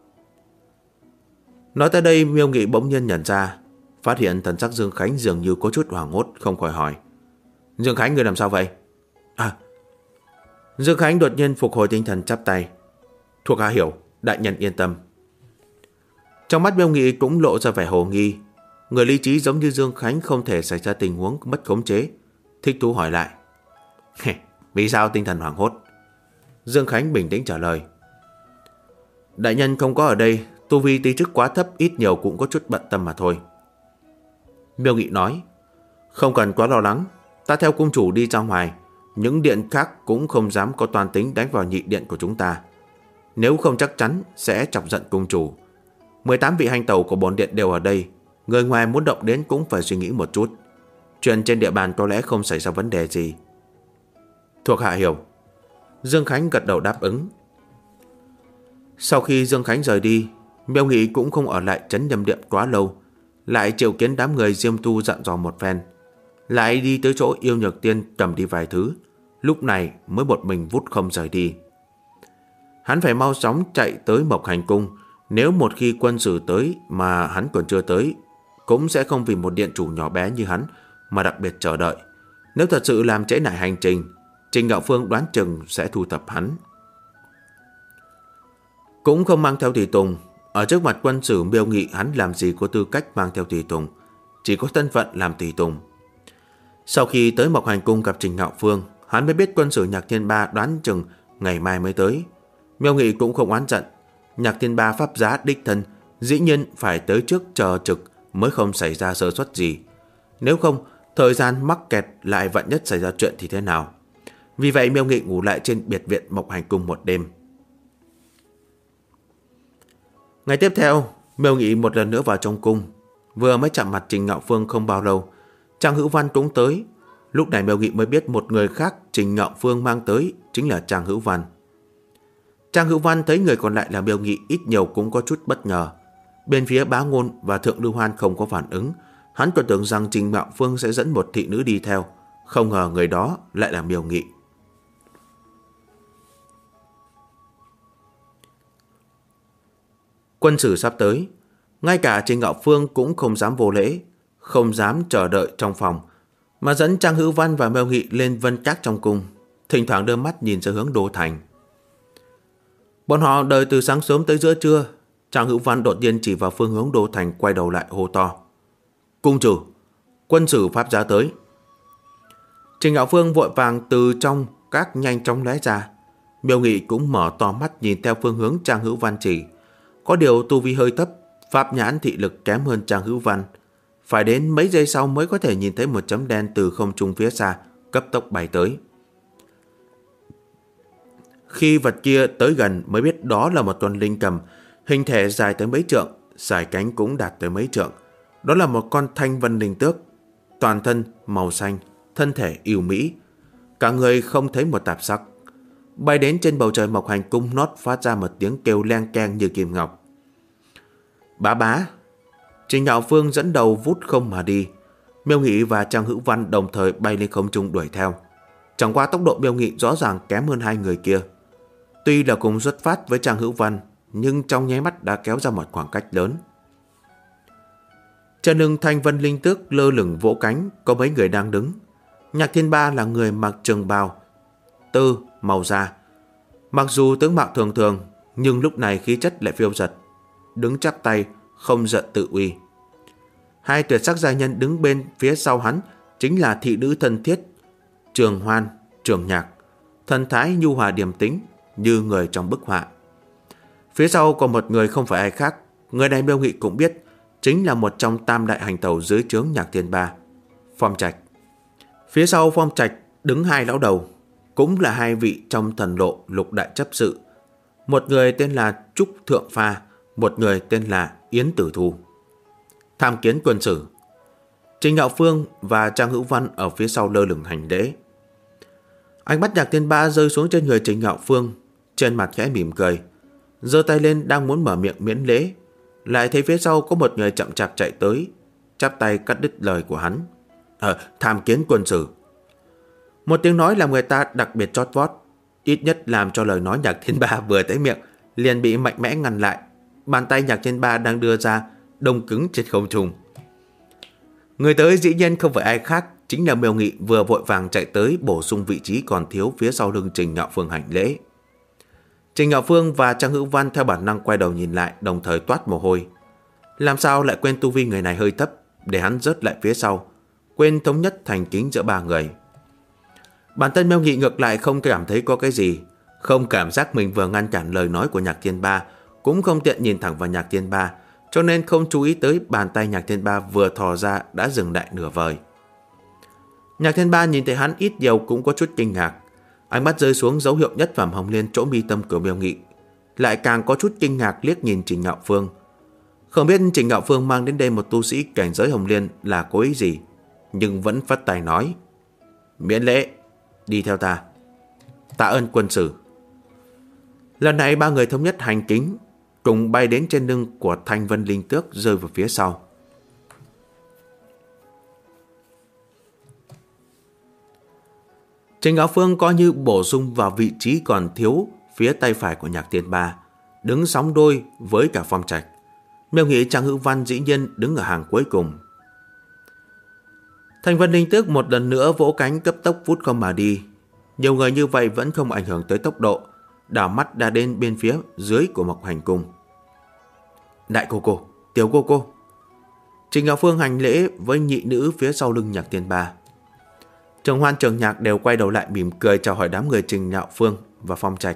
Nói tới đây, Miêu Nghị bỗng nhiên nhận ra, phát hiện thần sắc Dương Khánh dường như có chút hoảng hốt, không khỏi hỏi, Dương Khánh người làm sao vậy? Dương Khánh đột nhiên phục hồi tinh thần, chắp tay, thuộc hạ hiểu, đại nhân yên tâm. Trong mắt Miêu Nghị cũng lộ ra vẻ hồ nghi. Người lý trí giống như Dương Khánh không thể xảy ra tình huống mất khống chế. Thích thú hỏi lại, vì sao tinh thần hoảng hốt? Dương Khánh bình tĩnh trả lời, đại nhân không có ở đây, tu vi tí chức quá thấp, ít nhiều cũng có chút bận tâm mà thôi. Miêu Nghị nói, không cần quá lo lắng, ta theo cung chủ đi ra ngoài, những điện khác cũng không dám có toan tính đánh vào nhị điện của chúng ta. Nếu không chắc chắn sẽ chọc giận cung chủ. 18 vị hành tẩu của bổn điện đều ở đây, người ngoài muốn động đến cũng phải suy nghĩ một chút. Chuyện trên địa bàn có lẽ không xảy ra vấn đề gì. Thuộc hạ hiểu. Dương Khánh gật đầu đáp ứng. Sau khi Dương Khánh rời đi, Miêu Nghị cũng không ở lại trấn Nhâm Điện quá lâu, lại triệu kiến đám người Diêm Tu dặn dò một phen, lại đi tới chỗ Yêu Nhược Tiên cầm đi vài thứ, lúc này mới một mình vút không rời đi. Hắn phải mau chóng chạy tới Mộc Hành Cung, nếu một khi quân sử tới mà hắn còn chưa tới, cũng sẽ không vì một điện chủ nhỏ bé như hắn mà đặc biệt chờ đợi. Nếu thật sự làm trễ nải hành trình, Trình Ngạo Phương đoán chừng sẽ thu thập hắn. Cũng không mang theo tùy tùng, ở trước mặt quân sử Miêu Nghị hắn làm gì có tư cách mang theo tùy tùng, chỉ có thân phận làm tùy tùng. Sau khi tới Mộc Hành Cung gặp Trình Ngạo Phương, hắn mới biết quân sử Nhạc Thiên Ba đoán chừng ngày mai mới tới. Miêu Nghị cũng không oán giận, Nhạc Thiên Ba pháp giá đích thân, dĩ nhiên phải tới trước chờ trực mới không xảy ra sơ suất gì. Nếu không, thời gian mắc kẹt lại vạn nhất xảy ra chuyện thì thế nào? Vì vậy Miêu Nghị ngủ lại trên biệt viện Mộc Hành Cung một đêm. Ngày tiếp theo, Miêu Nghị một lần nữa vào trong cung. Vừa mới chạm mặt Trình Ngạo Phương không bao lâu, Trang Hữu Văn cũng tới. Lúc này Miêu Nghị mới biết một người khác Trình Ngạo Phương mang tới chính là Trang Hữu Văn. Trang Hữu Văn thấy người còn lại là Miêu Nghị ít nhiều cũng có chút bất ngờ. Bên phía Bá Ngôn và Thượng Lưu Hoan không có phản ứng, hắn còn tưởng rằng Trình Ngạo Phương sẽ dẫn một thị nữ đi theo, không ngờ người đó lại là Miêu Nghị. Quân sử sắp tới, ngay cả Trình Ngạo Phương cũng không dám vô lễ, không dám chờ đợi trong phòng, mà dẫn Trang Hữu Văn và Miêu Nghị lên vân các trong cung, thỉnh thoảng đưa mắt nhìn ra hướng Đô Thành. Bọn họ đợi từ sáng sớm tới giữa trưa. Trang Hữu Văn đột nhiên chỉ vào phương hướng Đô Thành, quay đầu lại hô to, cung chủ, quân sử pháp giá tới. Trình Ngạo Phương vội vàng từ trong các nhanh chóng lóe ra. Miêu Nghị cũng mở to mắt nhìn theo phương hướng Trang Hữu Văn chỉ. Có điều tu vi hơi thấp, pháp nhãn thị lực kém hơn Trang Hữu Văn. Phải đến mấy giây sau mới có thể nhìn thấy một chấm đen từ không trung phía xa cấp tốc bay tới. Khi vật kia tới gần mới biết đó là một con linh cầm, hình thể dài tới mấy trượng, dài cánh cũng đạt tới mấy trượng. Đó là một con thanh vân linh tước, toàn thân màu xanh, thân thể yêu mỹ, cả người không thấy một tạp sắc. Bay đến trên bầu trời mộc hành cung nót phát ra một tiếng kêu leng keng như kim ngọc. Bá bá! Trình Ngạo Phương dẫn đầu vút không mà đi. Miêu Nghị và Trang Hữu Văn đồng thời bay lên không trung đuổi theo. Chẳng qua tốc độ Miêu Nghị rõ ràng kém hơn hai người kia. Tuy là cùng xuất phát với Trang Hữu Văn, nhưng trong nháy mắt đã kéo ra một khoảng cách lớn. Trên lưng thanh vân linh tước lơ lửng vỗ cánh, có mấy người đang đứng. Nhạc Thiên Ba là người mặc trường bào tư màu da. Mặc dù tướng mạo thường thường, nhưng lúc này khí chất lại phiêu dật, đứng chắp tay, không giận tự uy. Hai tuyệt sắc gia nhân đứng bên phía sau hắn chính là thị nữ thân thiết Trường Hoan, Trường Nhạc, thần thái nhu hòa điềm tĩnh như người trong bức họa. Phía sau còn một người không phải ai khác, người này Miêu Nghị cũng biết, chính là một trong tam đại hành tẩu dưới trướng Nhạc Thiên Ba, Phong Trạch. Phía sau Phong Trạch đứng hai lão đầu, cũng là hai vị trong thần lộ lục đại chấp sự. Một người tên là Trúc Thượng Pha, một người tên là Yến Tử Thu. Tham kiến quân sử. Trình Ngạo Phương và Trang Hữu Văn ở phía sau lơ lửng hành lễ. Ánh mắt Nhạc Thiên Ba rơi xuống trên người Trình Ngạo Phương, trên mặt khẽ mỉm cười, giơ tay lên đang muốn mở miệng miễn lễ, lại thấy phía sau có một người chậm chạp chạy tới, chắp tay cắt đứt lời của hắn. Tham kiến quân sử. Một tiếng nói làm người ta đặc biệt chót vót, ít nhất làm cho lời nói Nhạc Thiên Ba vừa tới miệng liền bị mạnh mẽ ngăn lại. Bàn tay Nhạc Thiên Ba đang đưa ra đông cứng trên không trung. Người tới dĩ nhiên không phải ai khác, chính là Miêu Nghị vừa vội vàng chạy tới bổ sung vị trí còn thiếu phía sau lưng Trình Ngạo Phương hành lễ. Trình Ngạo Phương và Trang Hữu Văn theo bản năng quay đầu nhìn lại, đồng thời toát mồ hôi. Làm sao lại quên tu vi người này hơi thấp, để hắn rớt lại phía sau, quên thống nhất thành kính giữa ba người. Bản thân Miêu Nghị ngược lại không cảm thấy có cái gì, không cảm giác mình vừa ngăn cản lời nói của Nhạc Thiên Ba, cũng không tiện nhìn thẳng vào Nhạc Thiên Ba, cho nên không chú ý tới bàn tay Nhạc Thiên Ba vừa thò ra đã dừng lại nửa vời. Nhạc Thiên Ba nhìn thấy hắn ít nhiều cũng có chút kinh ngạc, ánh mắt rơi xuống dấu hiệu nhất phẩm hồng liên chỗ mi tâm của Miêu Nghị, lại càng có chút kinh ngạc liếc nhìn Trình Ngạo Phương. Không biết Trình Ngạo Phương mang đến đây một tu sĩ cảnh giới hồng liên là có ý gì, nhưng vẫn phất tay nói: miễn lễ, đi theo ta. Tạ ơn quân sử. Lần này ba người thống nhất hành kính, cùng bay đến trên lưng của thanh vân linh tước rơi vào phía sau. Trình Ngạo Phương coi như bổ sung vào vị trí còn thiếu phía tay phải của Nhạc Thiên Ba, đứng sóng đôi với cả Phong Trạch. Miêu Nghị, Trang Hữu Văn dĩ nhiên đứng ở hàng cuối cùng. Thanh vân linh tước một lần nữa vỗ cánh cấp tốc vút không mà đi. Nhiều người như vậy vẫn không ảnh hưởng tới tốc độ, đảo mắt đã đến bên phía dưới của Mộc Hành Cung. Đại cô cô, tiểu cô cô. Trình Ngạo Phương hành lễ với nhị nữ phía sau lưng Nhạc Thiên Ba. Trường Hoan, Trường Nhạc đều quay đầu lại mỉm cười chào hỏi đám người Trình Ngạo Phương và Phong Trạch.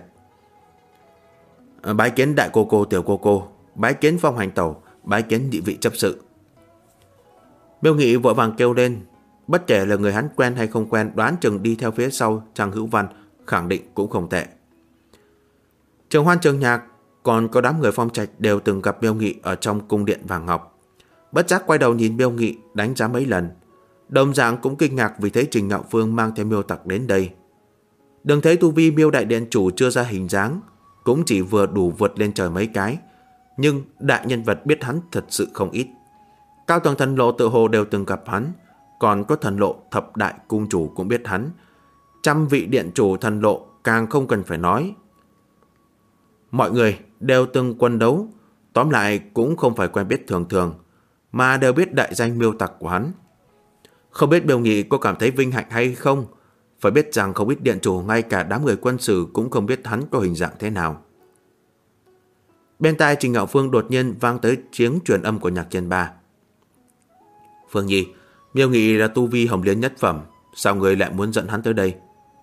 Bái kiến đại cô cô, tiểu cô cô, bái kiến Phong hành tẩu, bái kiến nhị vị chấp sự. Miêu Nghị vội vàng kêu lên, bất kể là người hắn quen hay không quen, đoán chừng đi theo phía sau Trang Hữu Văn khẳng định cũng không tệ. Trường Hoan, Trường Nhạc còn có đám người Phong Trạch đều từng gặp Miêu Nghị ở trong cung điện vàng ngọc, bất giác quay đầu nhìn Miêu Nghị đánh giá mấy lần. Đồng dạng cũng kinh ngạc vì thấy Trình Ngạo Phương mang theo Miêu Tặc đến đây. Đừng thấy tu vi Miêu đại điện chủ chưa ra hình dáng, cũng chỉ vừa đủ vượt lên trời mấy cái, nhưng đại nhân vật biết hắn thật sự không ít. Cao tầng thần lộ tự hồ đều từng gặp hắn, còn có thần lộ thập đại cung chủ cũng biết hắn, trăm vị điện chủ thần lộ càng không cần phải nói. Mọi người đều từng quân đấu, tóm lại cũng không phải quen biết thường thường, mà đều biết đại danh Miêu Tặc của hắn. Không biết Miêu Nghị có cảm thấy vinh hạnh hay không, phải biết rằng không ít điện chủ, ngay cả đám người quân sử cũng không biết hắn có hình dạng thế nào. Bên tai Trình Ngạo Phương đột nhiên vang tới tiếng truyền âm của Nhạc Thiên Ba. Phương Nhi, Miêu Nghị là tu vi Hồng Liên nhất phẩm, sao người lại muốn dẫn hắn tới đây?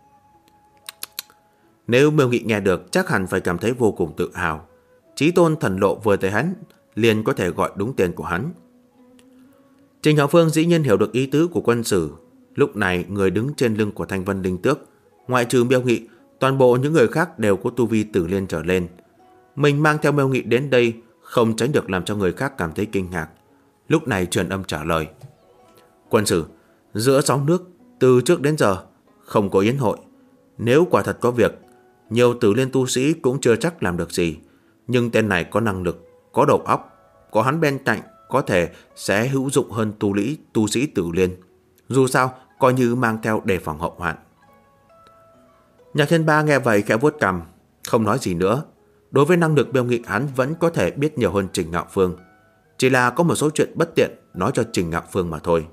Nếu Miêu Nghị nghe được chắc hẳn phải cảm thấy vô cùng tự hào. Chí tôn thần lộ vừa thấy hắn liền có thể gọi đúng tên của hắn. Trình Hạo Phương dĩ nhiên hiểu được ý tứ của quân sử. Lúc này người đứng trên lưng của Thanh Vân Linh Tước, ngoại trừ Miêu Nghị, toàn bộ những người khác đều có tu vi Tử Liên trở lên. Mình mang theo Miêu Nghị đến đây không tránh được làm cho người khác cảm thấy kinh ngạc. Lúc này truyền âm trả lời: Quân sử, giữa sóng nước từ trước đến giờ không có yến hội. Nếu quả thật có việc, nhiều Tử Liên tu sĩ cũng chưa chắc làm được gì. Nhưng tên này có năng lực, có đầu óc, có hắn bên cạnh có thể sẽ hữu dụng hơn tu sĩ Tử Liên. Dù sao coi như mang theo đề phòng hậu hoạn. Nhạc Thiên Ba nghe vậy khẽ vuốt cằm, không nói gì nữa. Đối với năng lực Miêu Nghị, hắn vẫn có thể biết nhiều hơn Trình Ngạo Phương, chỉ là có một số chuyện bất tiện nói cho Trình Ngạo Phương mà thôi.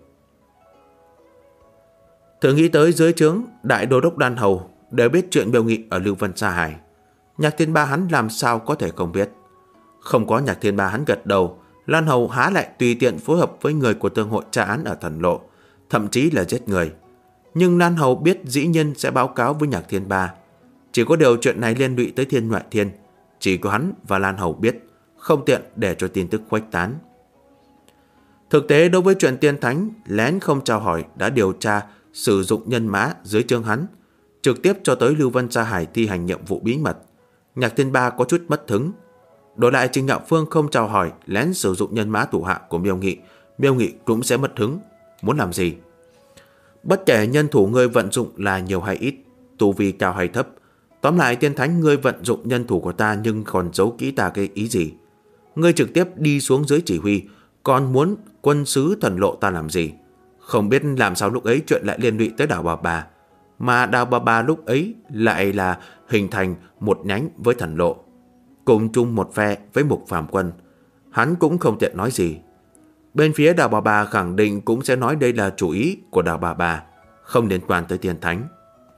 Thử nghĩ tới dưới trướng Đại Đô đốc Đan Hầu đều biết chuyện Miêu Nghị ở Lưu Vân Sa Hải, Nhạc Thiên Ba hắn làm sao có thể không biết. Không có Nhạc Thiên Ba hắn gật đầu, Lan Hầu há lại tùy tiện phối hợp với người của Tương hội tra án ở Thần Lộ, thậm chí là giết người. Nhưng Lan Hầu biết dĩ nhiên sẽ báo cáo với Nhạc Thiên Ba. Chỉ có điều chuyện này liên lụy tới Thiên Ngoại Thiên, chỉ có hắn và Lan Hầu biết, không tiện để cho tin tức khuếch tán. Thực tế đối với chuyện Tiên Thánh lén không chào hỏi đã điều tra sử dụng nhân mã dưới trướng hắn, trực tiếp cho tới Lưu Vân Sa Hải thi hành nhiệm vụ bí mật, Nhạc Thiên Ba có chút mất hứng. Đổi lại Trình Ngạo Phương không chào hỏi lén sử dụng nhân mã thủ hạ của Miêu Nghị cũng sẽ mất hứng. Muốn làm gì? Bất kể nhân thủ ngươi vận dụng là nhiều hay ít, tu vi cao hay thấp, tóm lại Tiên Thánh ngươi vận dụng nhân thủ của ta nhưng còn giấu kỹ ta cái ý gì? Ngươi trực tiếp đi xuống dưới chỉ huy, còn muốn quân sứ Thần Lộ ta làm gì? Không biết làm sao lúc ấy chuyện lại liên lụy tới đảo Bà Bà, mà đảo Bà Bà lúc ấy lại là hình thành một nhánh với Thần Lộ, cùng chung một phe với Mục Phàm Quân. Hắn cũng không tiện nói gì. Bên phía đảo Bà Bà khẳng định cũng sẽ nói đây là chủ ý của đảo Bà Bà, không liên quan tới Tiên Thánh.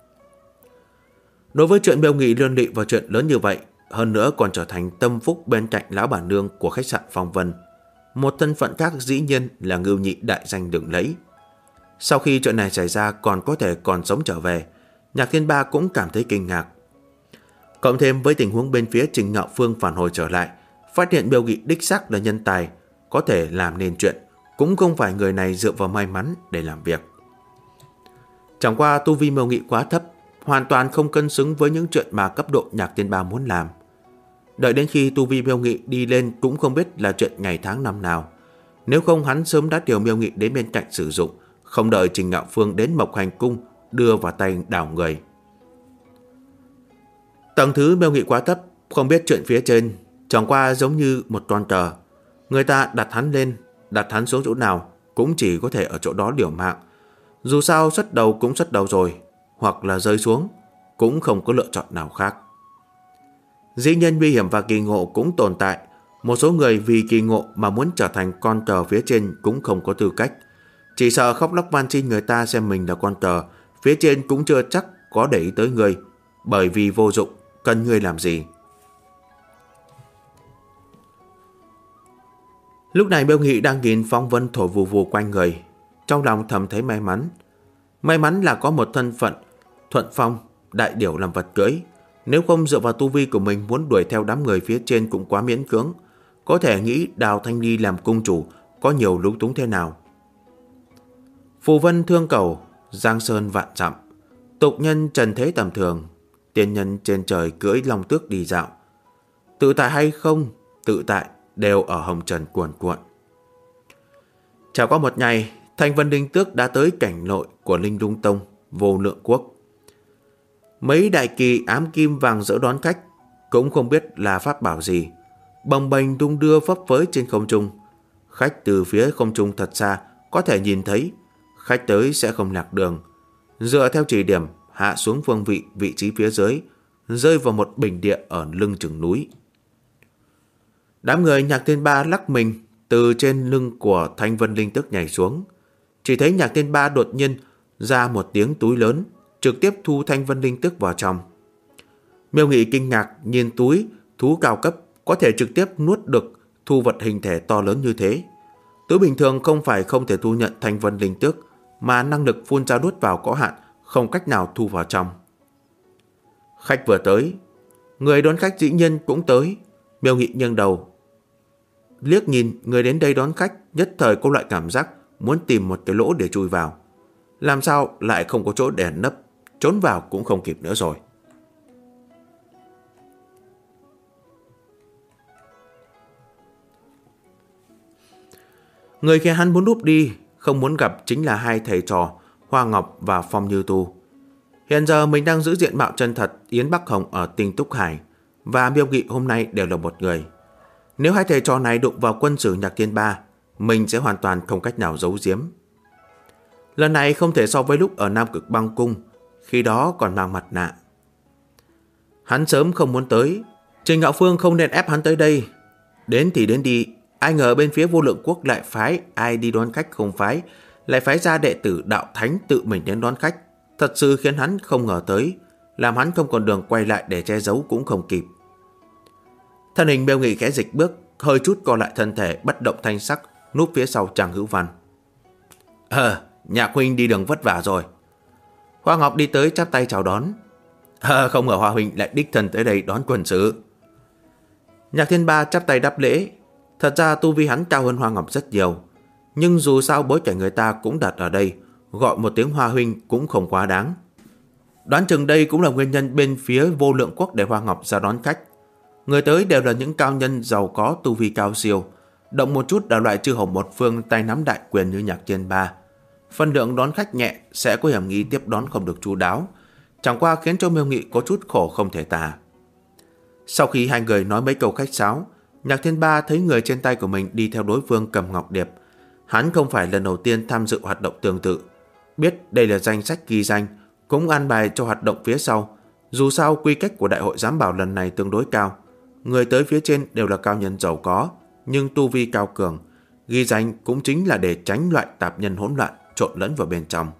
Đối với chuyện Miêu Nghị liên lụy vào chuyện lớn như vậy, hơn nữa còn trở thành tâm phúc bên cạnh lão bản nương của khách sạn Phong Vân, một thân phận khác dĩ nhiên là Ngưu Nhị đại danh đừng lấy. Sau khi chuyện này xảy ra còn có thể còn sống trở về, Nhạc Thiên Ba cũng cảm thấy kinh ngạc. Cộng thêm với tình huống bên phía Trình Ngạo Phương phản hồi trở lại, phát hiện Miêu Nghị đích xác là nhân tài, có thể làm nên chuyện, cũng không phải người này dựa vào may mắn để làm việc. Chẳng qua tu vi Miêu Nghị quá thấp, hoàn toàn không cân xứng với những chuyện mà cấp độ Nhạc Thiên Ba muốn làm. Đợi đến khi tu vi Miêu Nghị đi lên cũng không biết là chuyện ngày tháng năm nào. Nếu không hắn sớm đã điều Miêu Nghị đến bên cạnh sử dụng, không đợi Trình Ngạo Phương đến Mộc Hành Cung đưa vào tay đảo người. Tầng thứ Miêu Nghị quá thấp, không biết chuyện phía trên, chẳng qua giống như một con cờ. Người ta đặt hắn lên, đặt hắn xuống chỗ nào cũng chỉ có thể ở chỗ đó liều mạng. Dù sao xuất đầu cũng xuất đầu rồi, hoặc là rơi xuống, cũng không có lựa chọn nào khác. Dĩ nhiên nguy hiểm và kỳ ngộ cũng tồn tại. Một số người vì kỳ ngộ mà muốn trở thành con cờ phía trên cũng không có tư cách. Chỉ sợ khóc lóc van xin người ta xem mình là con cờ, phía trên cũng chưa chắc có để ý tới người, bởi vì vô dụng, cần người làm gì. Lúc này Miêu Nghị đang nhìn phong vân thổi vù vù quanh người, trong lòng thầm thấy may mắn. May mắn là có một thân phận thuận phong, đại điểu làm vật cưỡi. Nếu không dựa vào tu vi của mình muốn đuổi theo đám người phía trên cũng quá miễn cưỡng. Có thể nghĩ Đào Thanh Ly làm cung chủ có nhiều lúng túng thế nào. Phù vân thương cầu, giang sơn vạn dặm, tục nhân trần thế tầm thường, tiên nhân trên trời cưỡi long tước đi dạo. Tự tại hay không, tự tại đều ở hồng trần cuồn cuộn. Trải qua một ngày, Thanh Vân Linh Tước đã tới cảnh nội của Linh Lung Tông, Vô Lượng Quốc. Mấy đại kỳ ám kim vàng rỡ đón khách, cũng không biết là pháp bảo gì, bồng bềnh đung đưa phấp phới trên không trung. Khách từ phía không trung thật xa có thể nhìn thấy, khách tới sẽ không lạc đường. Dựa theo chỉ điểm hạ xuống phương vị trí phía dưới, rơi vào một bình địa ở lưng chừng núi. Đám người Nhạc Thiên Ba lắc mình từ trên lưng của Thanh Vân Linh Tước nhảy xuống. Chỉ thấy Nhạc Thiên Ba đột nhiên ra một tiếng túi lớn, trực tiếp thu Thanh Vân Linh Tước vào trong. Miêu Nghị kinh ngạc nhìn túi thú cao cấp có thể trực tiếp nuốt được thu vật hình thể to lớn như thế. Tứ bình thường không phải không thể thu nhận thanh vân linh tước, mà năng lực phun ra nuốt vào có hạn, không cách nào thu vào trong. Khách vừa tới, người đón khách dĩ nhiên cũng tới. Miêu Nghị nghiêng đầu, liếc nhìn người đến đây đón khách, nhất thời có loại cảm giác muốn tìm một cái lỗ để chui vào. Làm sao lại không có chỗ để nấp, trốn vào cũng không kịp nữa rồi. Người khi hắn muốn núp đi, không muốn gặp chính là hai thầy trò Hoa Ngọc và Phong Như Tu. Hiện giờ mình đang giữ diện mạo chân thật Yến Bắc Hồng ở Tinh Túc Hải và Miêu Nghị hôm nay đều là một người. Nếu hai thầy trò này đụng vào quân sử Nhạc Thiên Ba, mình sẽ hoàn toàn không cách nào giấu giếm. Lần này không thể so với lúc ở Nam Cực Băng Cung, khi đó còn mang mặt nạ. Hắn sớm không muốn tới, Trình Ngạo Phương không nên ép hắn tới đây. Đến thì đến đi, ai ngờ bên phía Vô Lượng Quốc lại phái ai đi đón khách không phái, lại phái ra đệ tử Đạo Thánh tự mình đến đón khách. Thật sự khiến hắn không ngờ tới, làm hắn không còn đường quay lại để che giấu cũng không kịp. Thân hình Miêu Nghị khẽ dịch bước, hơi chút co lại thân thể, bất động thanh sắc, núp phía sau Trang Hữu Văn. Nhạc huynh đi đường vất vả rồi. Hoa Ngọc đi tới chắp tay chào đón. Không ngờ Hoa huynh lại đích thân tới đây đón quân sự. Nhạc Thiên Ba chắp tay đáp lễ. Thật ra tu vi hắn cao hơn Hoa Ngọc rất nhiều, nhưng dù sao bối cảnh người ta cũng đặt ở đây, gọi một tiếng Hoa huynh cũng không quá đáng. Đoán chừng đây cũng là nguyên nhân bên phía Vô Lượng Quốc để Hoa Ngọc ra đón khách. Người tới đều là những cao nhân giàu có tu vi cao siêu, động một chút là loại chư hầu một phương tay nắm đại quyền như Nhạc Thiên Ba. Phân lượng đón khách nhẹ sẽ có hiểm nghi tiếp đón không được chu đáo, chẳng qua khiến cho Miêu Nghị có chút khổ không thể tả. Sau khi hai người nói mấy câu khách sáo, Nhạc Thiên Ba thấy người trên tay của mình đi theo đối phương cầm ngọc điệp. Hắn không phải lần đầu tiên tham dự hoạt động tương tự, biết đây là danh sách ghi danh, cũng an bài cho hoạt động phía sau. Dù sao quy cách của đại hội giám bảo lần này tương đối cao, người tới phía trên đều là cao nhân giàu có, nhưng tu vi cao cường. Ghi danh cũng chính là để tránh loại tạp nhân hỗn loạn trộn lẫn vào bên trong.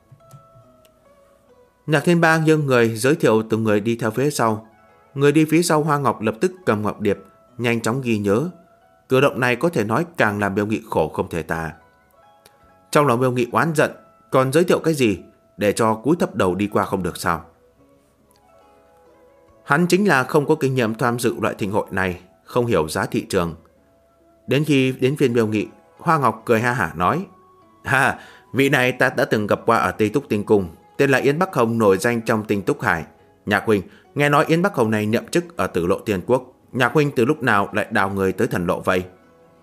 Nhạc Thiên Ba nghiêng người giới thiệu từng người đi theo phía sau. Người đi phía sau Hoa Ngọc lập tức cầm ngọc điệp, nhanh chóng ghi nhớ. Cử động này có thể nói càng làm Miêu Nghị khổ không thể tả. Trong lòng Miêu Nghị oán giận, còn giới thiệu cái gì để cho cúi thấp đầu đi qua không được sao? Hắn chính là không có kinh nghiệm tham dự loại thịnh hội này, không hiểu giá thị trường. Đến khi đến phiên Miêu Nghị, Hoa Ngọc cười ha hả nói: vị này ta đã từng gặp qua ở Tây Túc Tinh Cung, tên là Yến Bắc Hồng, nổi danh trong Tinh Túc Hải. Nhạc huynh, nghe nói Yến Bắc Hồng này nhậm chức ở Tử Lộ Tiên Quốc, Nhạc huynh từ lúc nào lại đào người tới Thần Lộ vậy?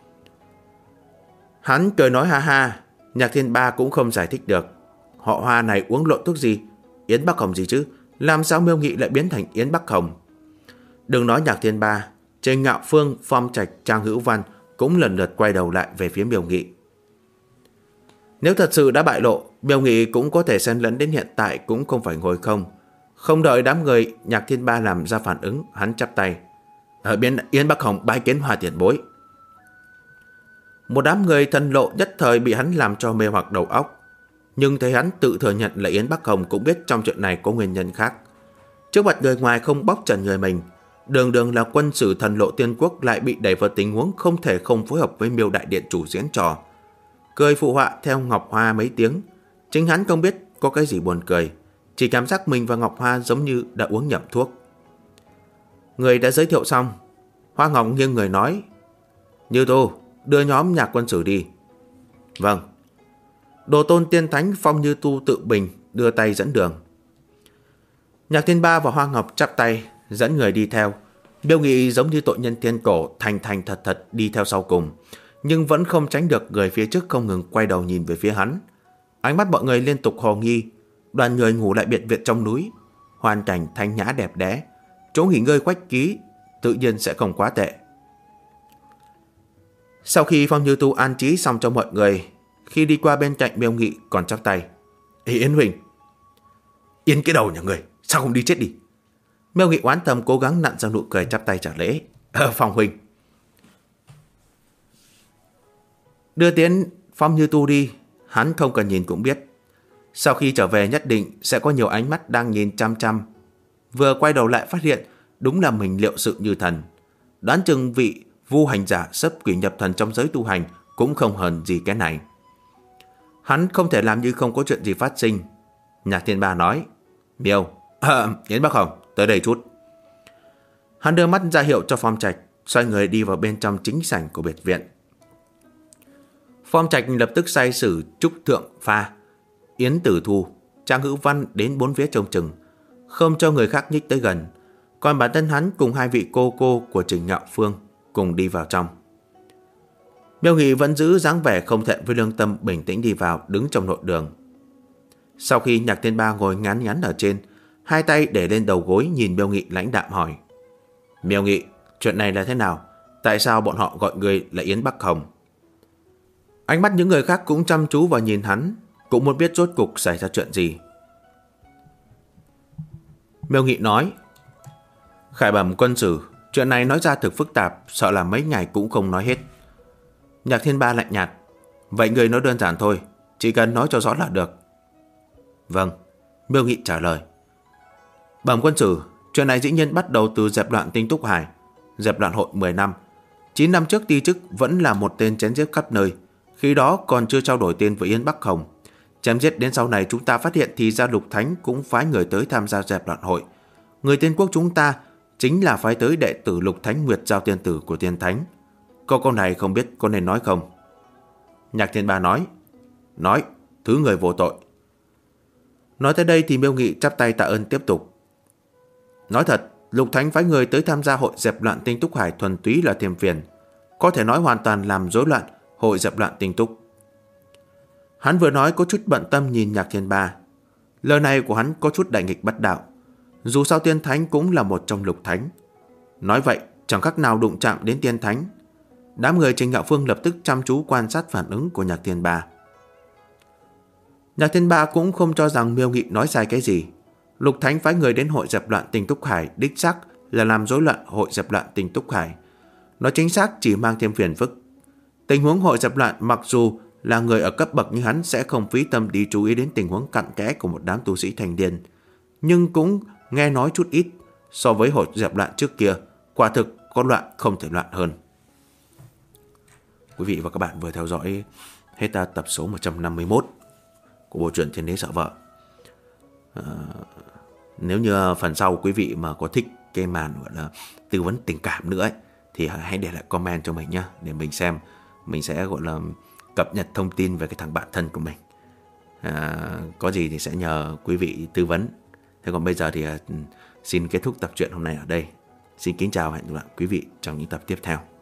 Hắn cười nói ha ha. Nhạc Thiên Ba cũng không giải thích được. Họ Hoa này uống lộn thuốc gì? Yến Bắc Hồng gì chứ? Làm sao Miêu Nghị lại biến thành Yến Bắc Hồng? Đừng nói Nhạc Thiên Ba, Trình Ngạo Phương, Phong Trạch, Trang Hữu Văn cũng lần lượt quay đầu lại về phía Miêu Nghị. Nếu thật sự đã bại lộ, Miêu Nghị cũng có thể xen lẫn đến hiện tại cũng không phải ngồi không. Không đợi đám người Nhạc Thiên Ba làm ra phản ứng, hắn chắp tay: ở bên Yến Bắc Hồng bái kiến Hoa tiền bối. Một đám người Thần Lộ nhất thời bị hắn làm cho mê hoặc đầu óc. Nhưng thấy hắn tự thừa nhận là Yến Bắc Hồng, cũng biết trong chuyện này có nguyên nhân khác. Trước mặt người ngoài không bóc trần người mình, đường đường là quân sử Thần Lộ Tiên Quốc lại bị đẩy vào tình huống không thể không phối hợp với Miêu đại điện chủ diễn trò. Cười phụ họa theo Ngọc Hoa mấy tiếng. Chính hắn không biết có cái gì buồn cười, chỉ cảm giác mình và Ngọc Hoa giống như đã uống nhầm thuốc. Người đã giới thiệu xong, Hoa Ngọc nghiêng người nói: Như Tu, đưa nhóm Nhạc quân sử đi. Vâng. Đồ tôn tiên thánh Phong Như Tu tự mình đưa tay dẫn đường. Nhạc Thiên Ba và Hoa Ngọc chắp tay dẫn người đi theo. Miêu Nghị giống như tội nhân thiên cổ, thành thành thật thật đi theo sau cùng, nhưng vẫn không tránh được người phía trước không ngừng quay đầu nhìn về phía hắn. Ánh mắt mọi người liên tục hồ nghi. Đoàn người ngủ lại biệt viện trong núi, hoàn cảnh thanh nhã đẹp đẽ, chỗ nghỉ ngơi quách ký tự nhiên sẽ không quá tệ. Sau khi Phong Như Tu an trí xong cho mọi người, khi đi qua bên cạnh Miêu Nghị còn chắp tay: Yến huynh. Yên cái đầu nhà người, sao không đi chết đi? Miêu Nghị oán thầm cố gắng nặn ra nụ cười chắp tay trả lễ: Phong huynh. Đưa tiến Phong Như Tu đi, hắn không cần nhìn cũng biết. Sau khi trở về nhất định sẽ có nhiều ánh mắt đang nhìn chăm chăm. Vừa quay đầu lại phát hiện đúng là mình liệu sự như thần. Đoán chừng vị vu hành giả sấp quỷ nhập thần trong giới tu hành cũng không hờn gì cái này. Hắn không thể làm như không có chuyện gì phát sinh. Nhạc Thiên Ba nói: Miêu, Yến Bắc Hồng, tới đây chút. Hắn đưa mắt ra hiệu cho Phong Trạch, xoay người đi vào bên trong chính sảnh của biệt viện. Phong Trạch lập tức sai sử Trúc Thượng Pha, Yến Tử Thu, Trang Hữu Văn đến bốn phía trông chừng, không cho người khác nhích tới gần. Còn bản thân hắn cùng hai vị cô của Trình Ngạo Phương cùng đi vào trong. Miêu Nghị vẫn giữ dáng vẻ không thẹn với lương tâm, bình tĩnh đi vào, đứng trong nội đường. Sau khi Nhạc Thiên Ba ngồi ngắn ngắn ở trên, hai tay để lên đầu gối, nhìn Miêu Nghị lãnh đạm hỏi: Miêu Nghị, chuyện này là thế nào? Tại sao bọn họ gọi người là Yến Bắc Hồng? Ánh mắt những người khác cũng chăm chú vào nhìn hắn, cũng muốn biết rốt cục xảy ra chuyện gì. Miêu Nghị nói: Khải bẩm quân sử, chuyện này nói ra thực phức tạp, sợ là mấy ngày cũng không nói hết. Nhạc Thiên Ba lạnh nhạt: Vậy người nói đơn giản thôi, chỉ cần nói cho rõ là được. Vâng, Miêu Nghị trả lời. Bẩm quân sử, chuyện này dĩ nhiên bắt đầu từ dẹp loạn Tinh Túc Hải. Dẹp loạn hội 10 năm. 9 năm trước ti chức vẫn là một tên chém giết khắp nơi, khi đó còn chưa trao đổi tên với Yến Bắc Hồng. Chém giết đến sau này chúng ta phát hiện thì ra Lục Thánh cũng phái người tới tham gia dẹp loạn hội. Người Tiên Quốc chúng ta chính là phái tới đệ tử Lục Thánh Nguyệt Giao tiên tử của Tiên Thánh. Câu này không biết có nên nói không? Nhạc Thiên Ba nói: Nói, thứ người vô tội. Nói tới đây thì Miêu Nghị chắp tay tạ ơn tiếp tục: Nói thật, Lục Thánh phái người tới tham gia hội dẹp loạn Tinh Túc Hải thuần túy là thêm phiền, có thể nói hoàn toàn làm rối loạn hội dẹp loạn Tinh Túc. Hắn vừa nói có chút bận tâm nhìn Nhạc Thiên Ba. Lời này của hắn có chút đại nghịch bất đạo. Dù sao Tiên Thánh cũng là một trong Lục Thánh, nói vậy chẳng khác nào đụng chạm đến Tiên Thánh. Đám người Trình Ngạo Phương lập tức chăm chú quan sát phản ứng của Nhạc Thiên Ba. Nhạc Thiên Ba cũng không cho rằng Miêu Nghị nói sai cái gì. Lục Thánh phái người đến hội dẹp loạn Tinh Túc Hải đích xác là làm rối loạn hội dẹp loạn Tinh Túc Hải. Nói chính xác chỉ mang thêm phiền phức. Tình huống hội dẹp loạn mặc dù là người ở cấp bậc như hắn sẽ không phí tâm đi chú ý đến tình huống cặn kẽ của một đám tu sĩ thành niên, nhưng cũng nghe nói chút ít. So với hội dẹp loạn trước kia, quả thực có loạn không thể loạn hơn. Quý vị và các bạn vừa theo dõi hết tập số 151 của bộ truyện Thiên Đế Sợ Vợ. Nếu như phần sau quý vị mà có thích cái màn gọi là tư vấn tình cảm nữa ấy, thì hãy để lại comment cho mình nhé, để mình xem. Mình sẽ gọi là cập nhật thông tin về cái thằng bạn thân của mình. Có gì thì sẽ nhờ quý vị tư vấn. Thế còn bây giờ thì xin kết thúc tập truyện hôm nay ở đây. Xin kính chào và hẹn gặp lại quý vị trong những tập tiếp theo.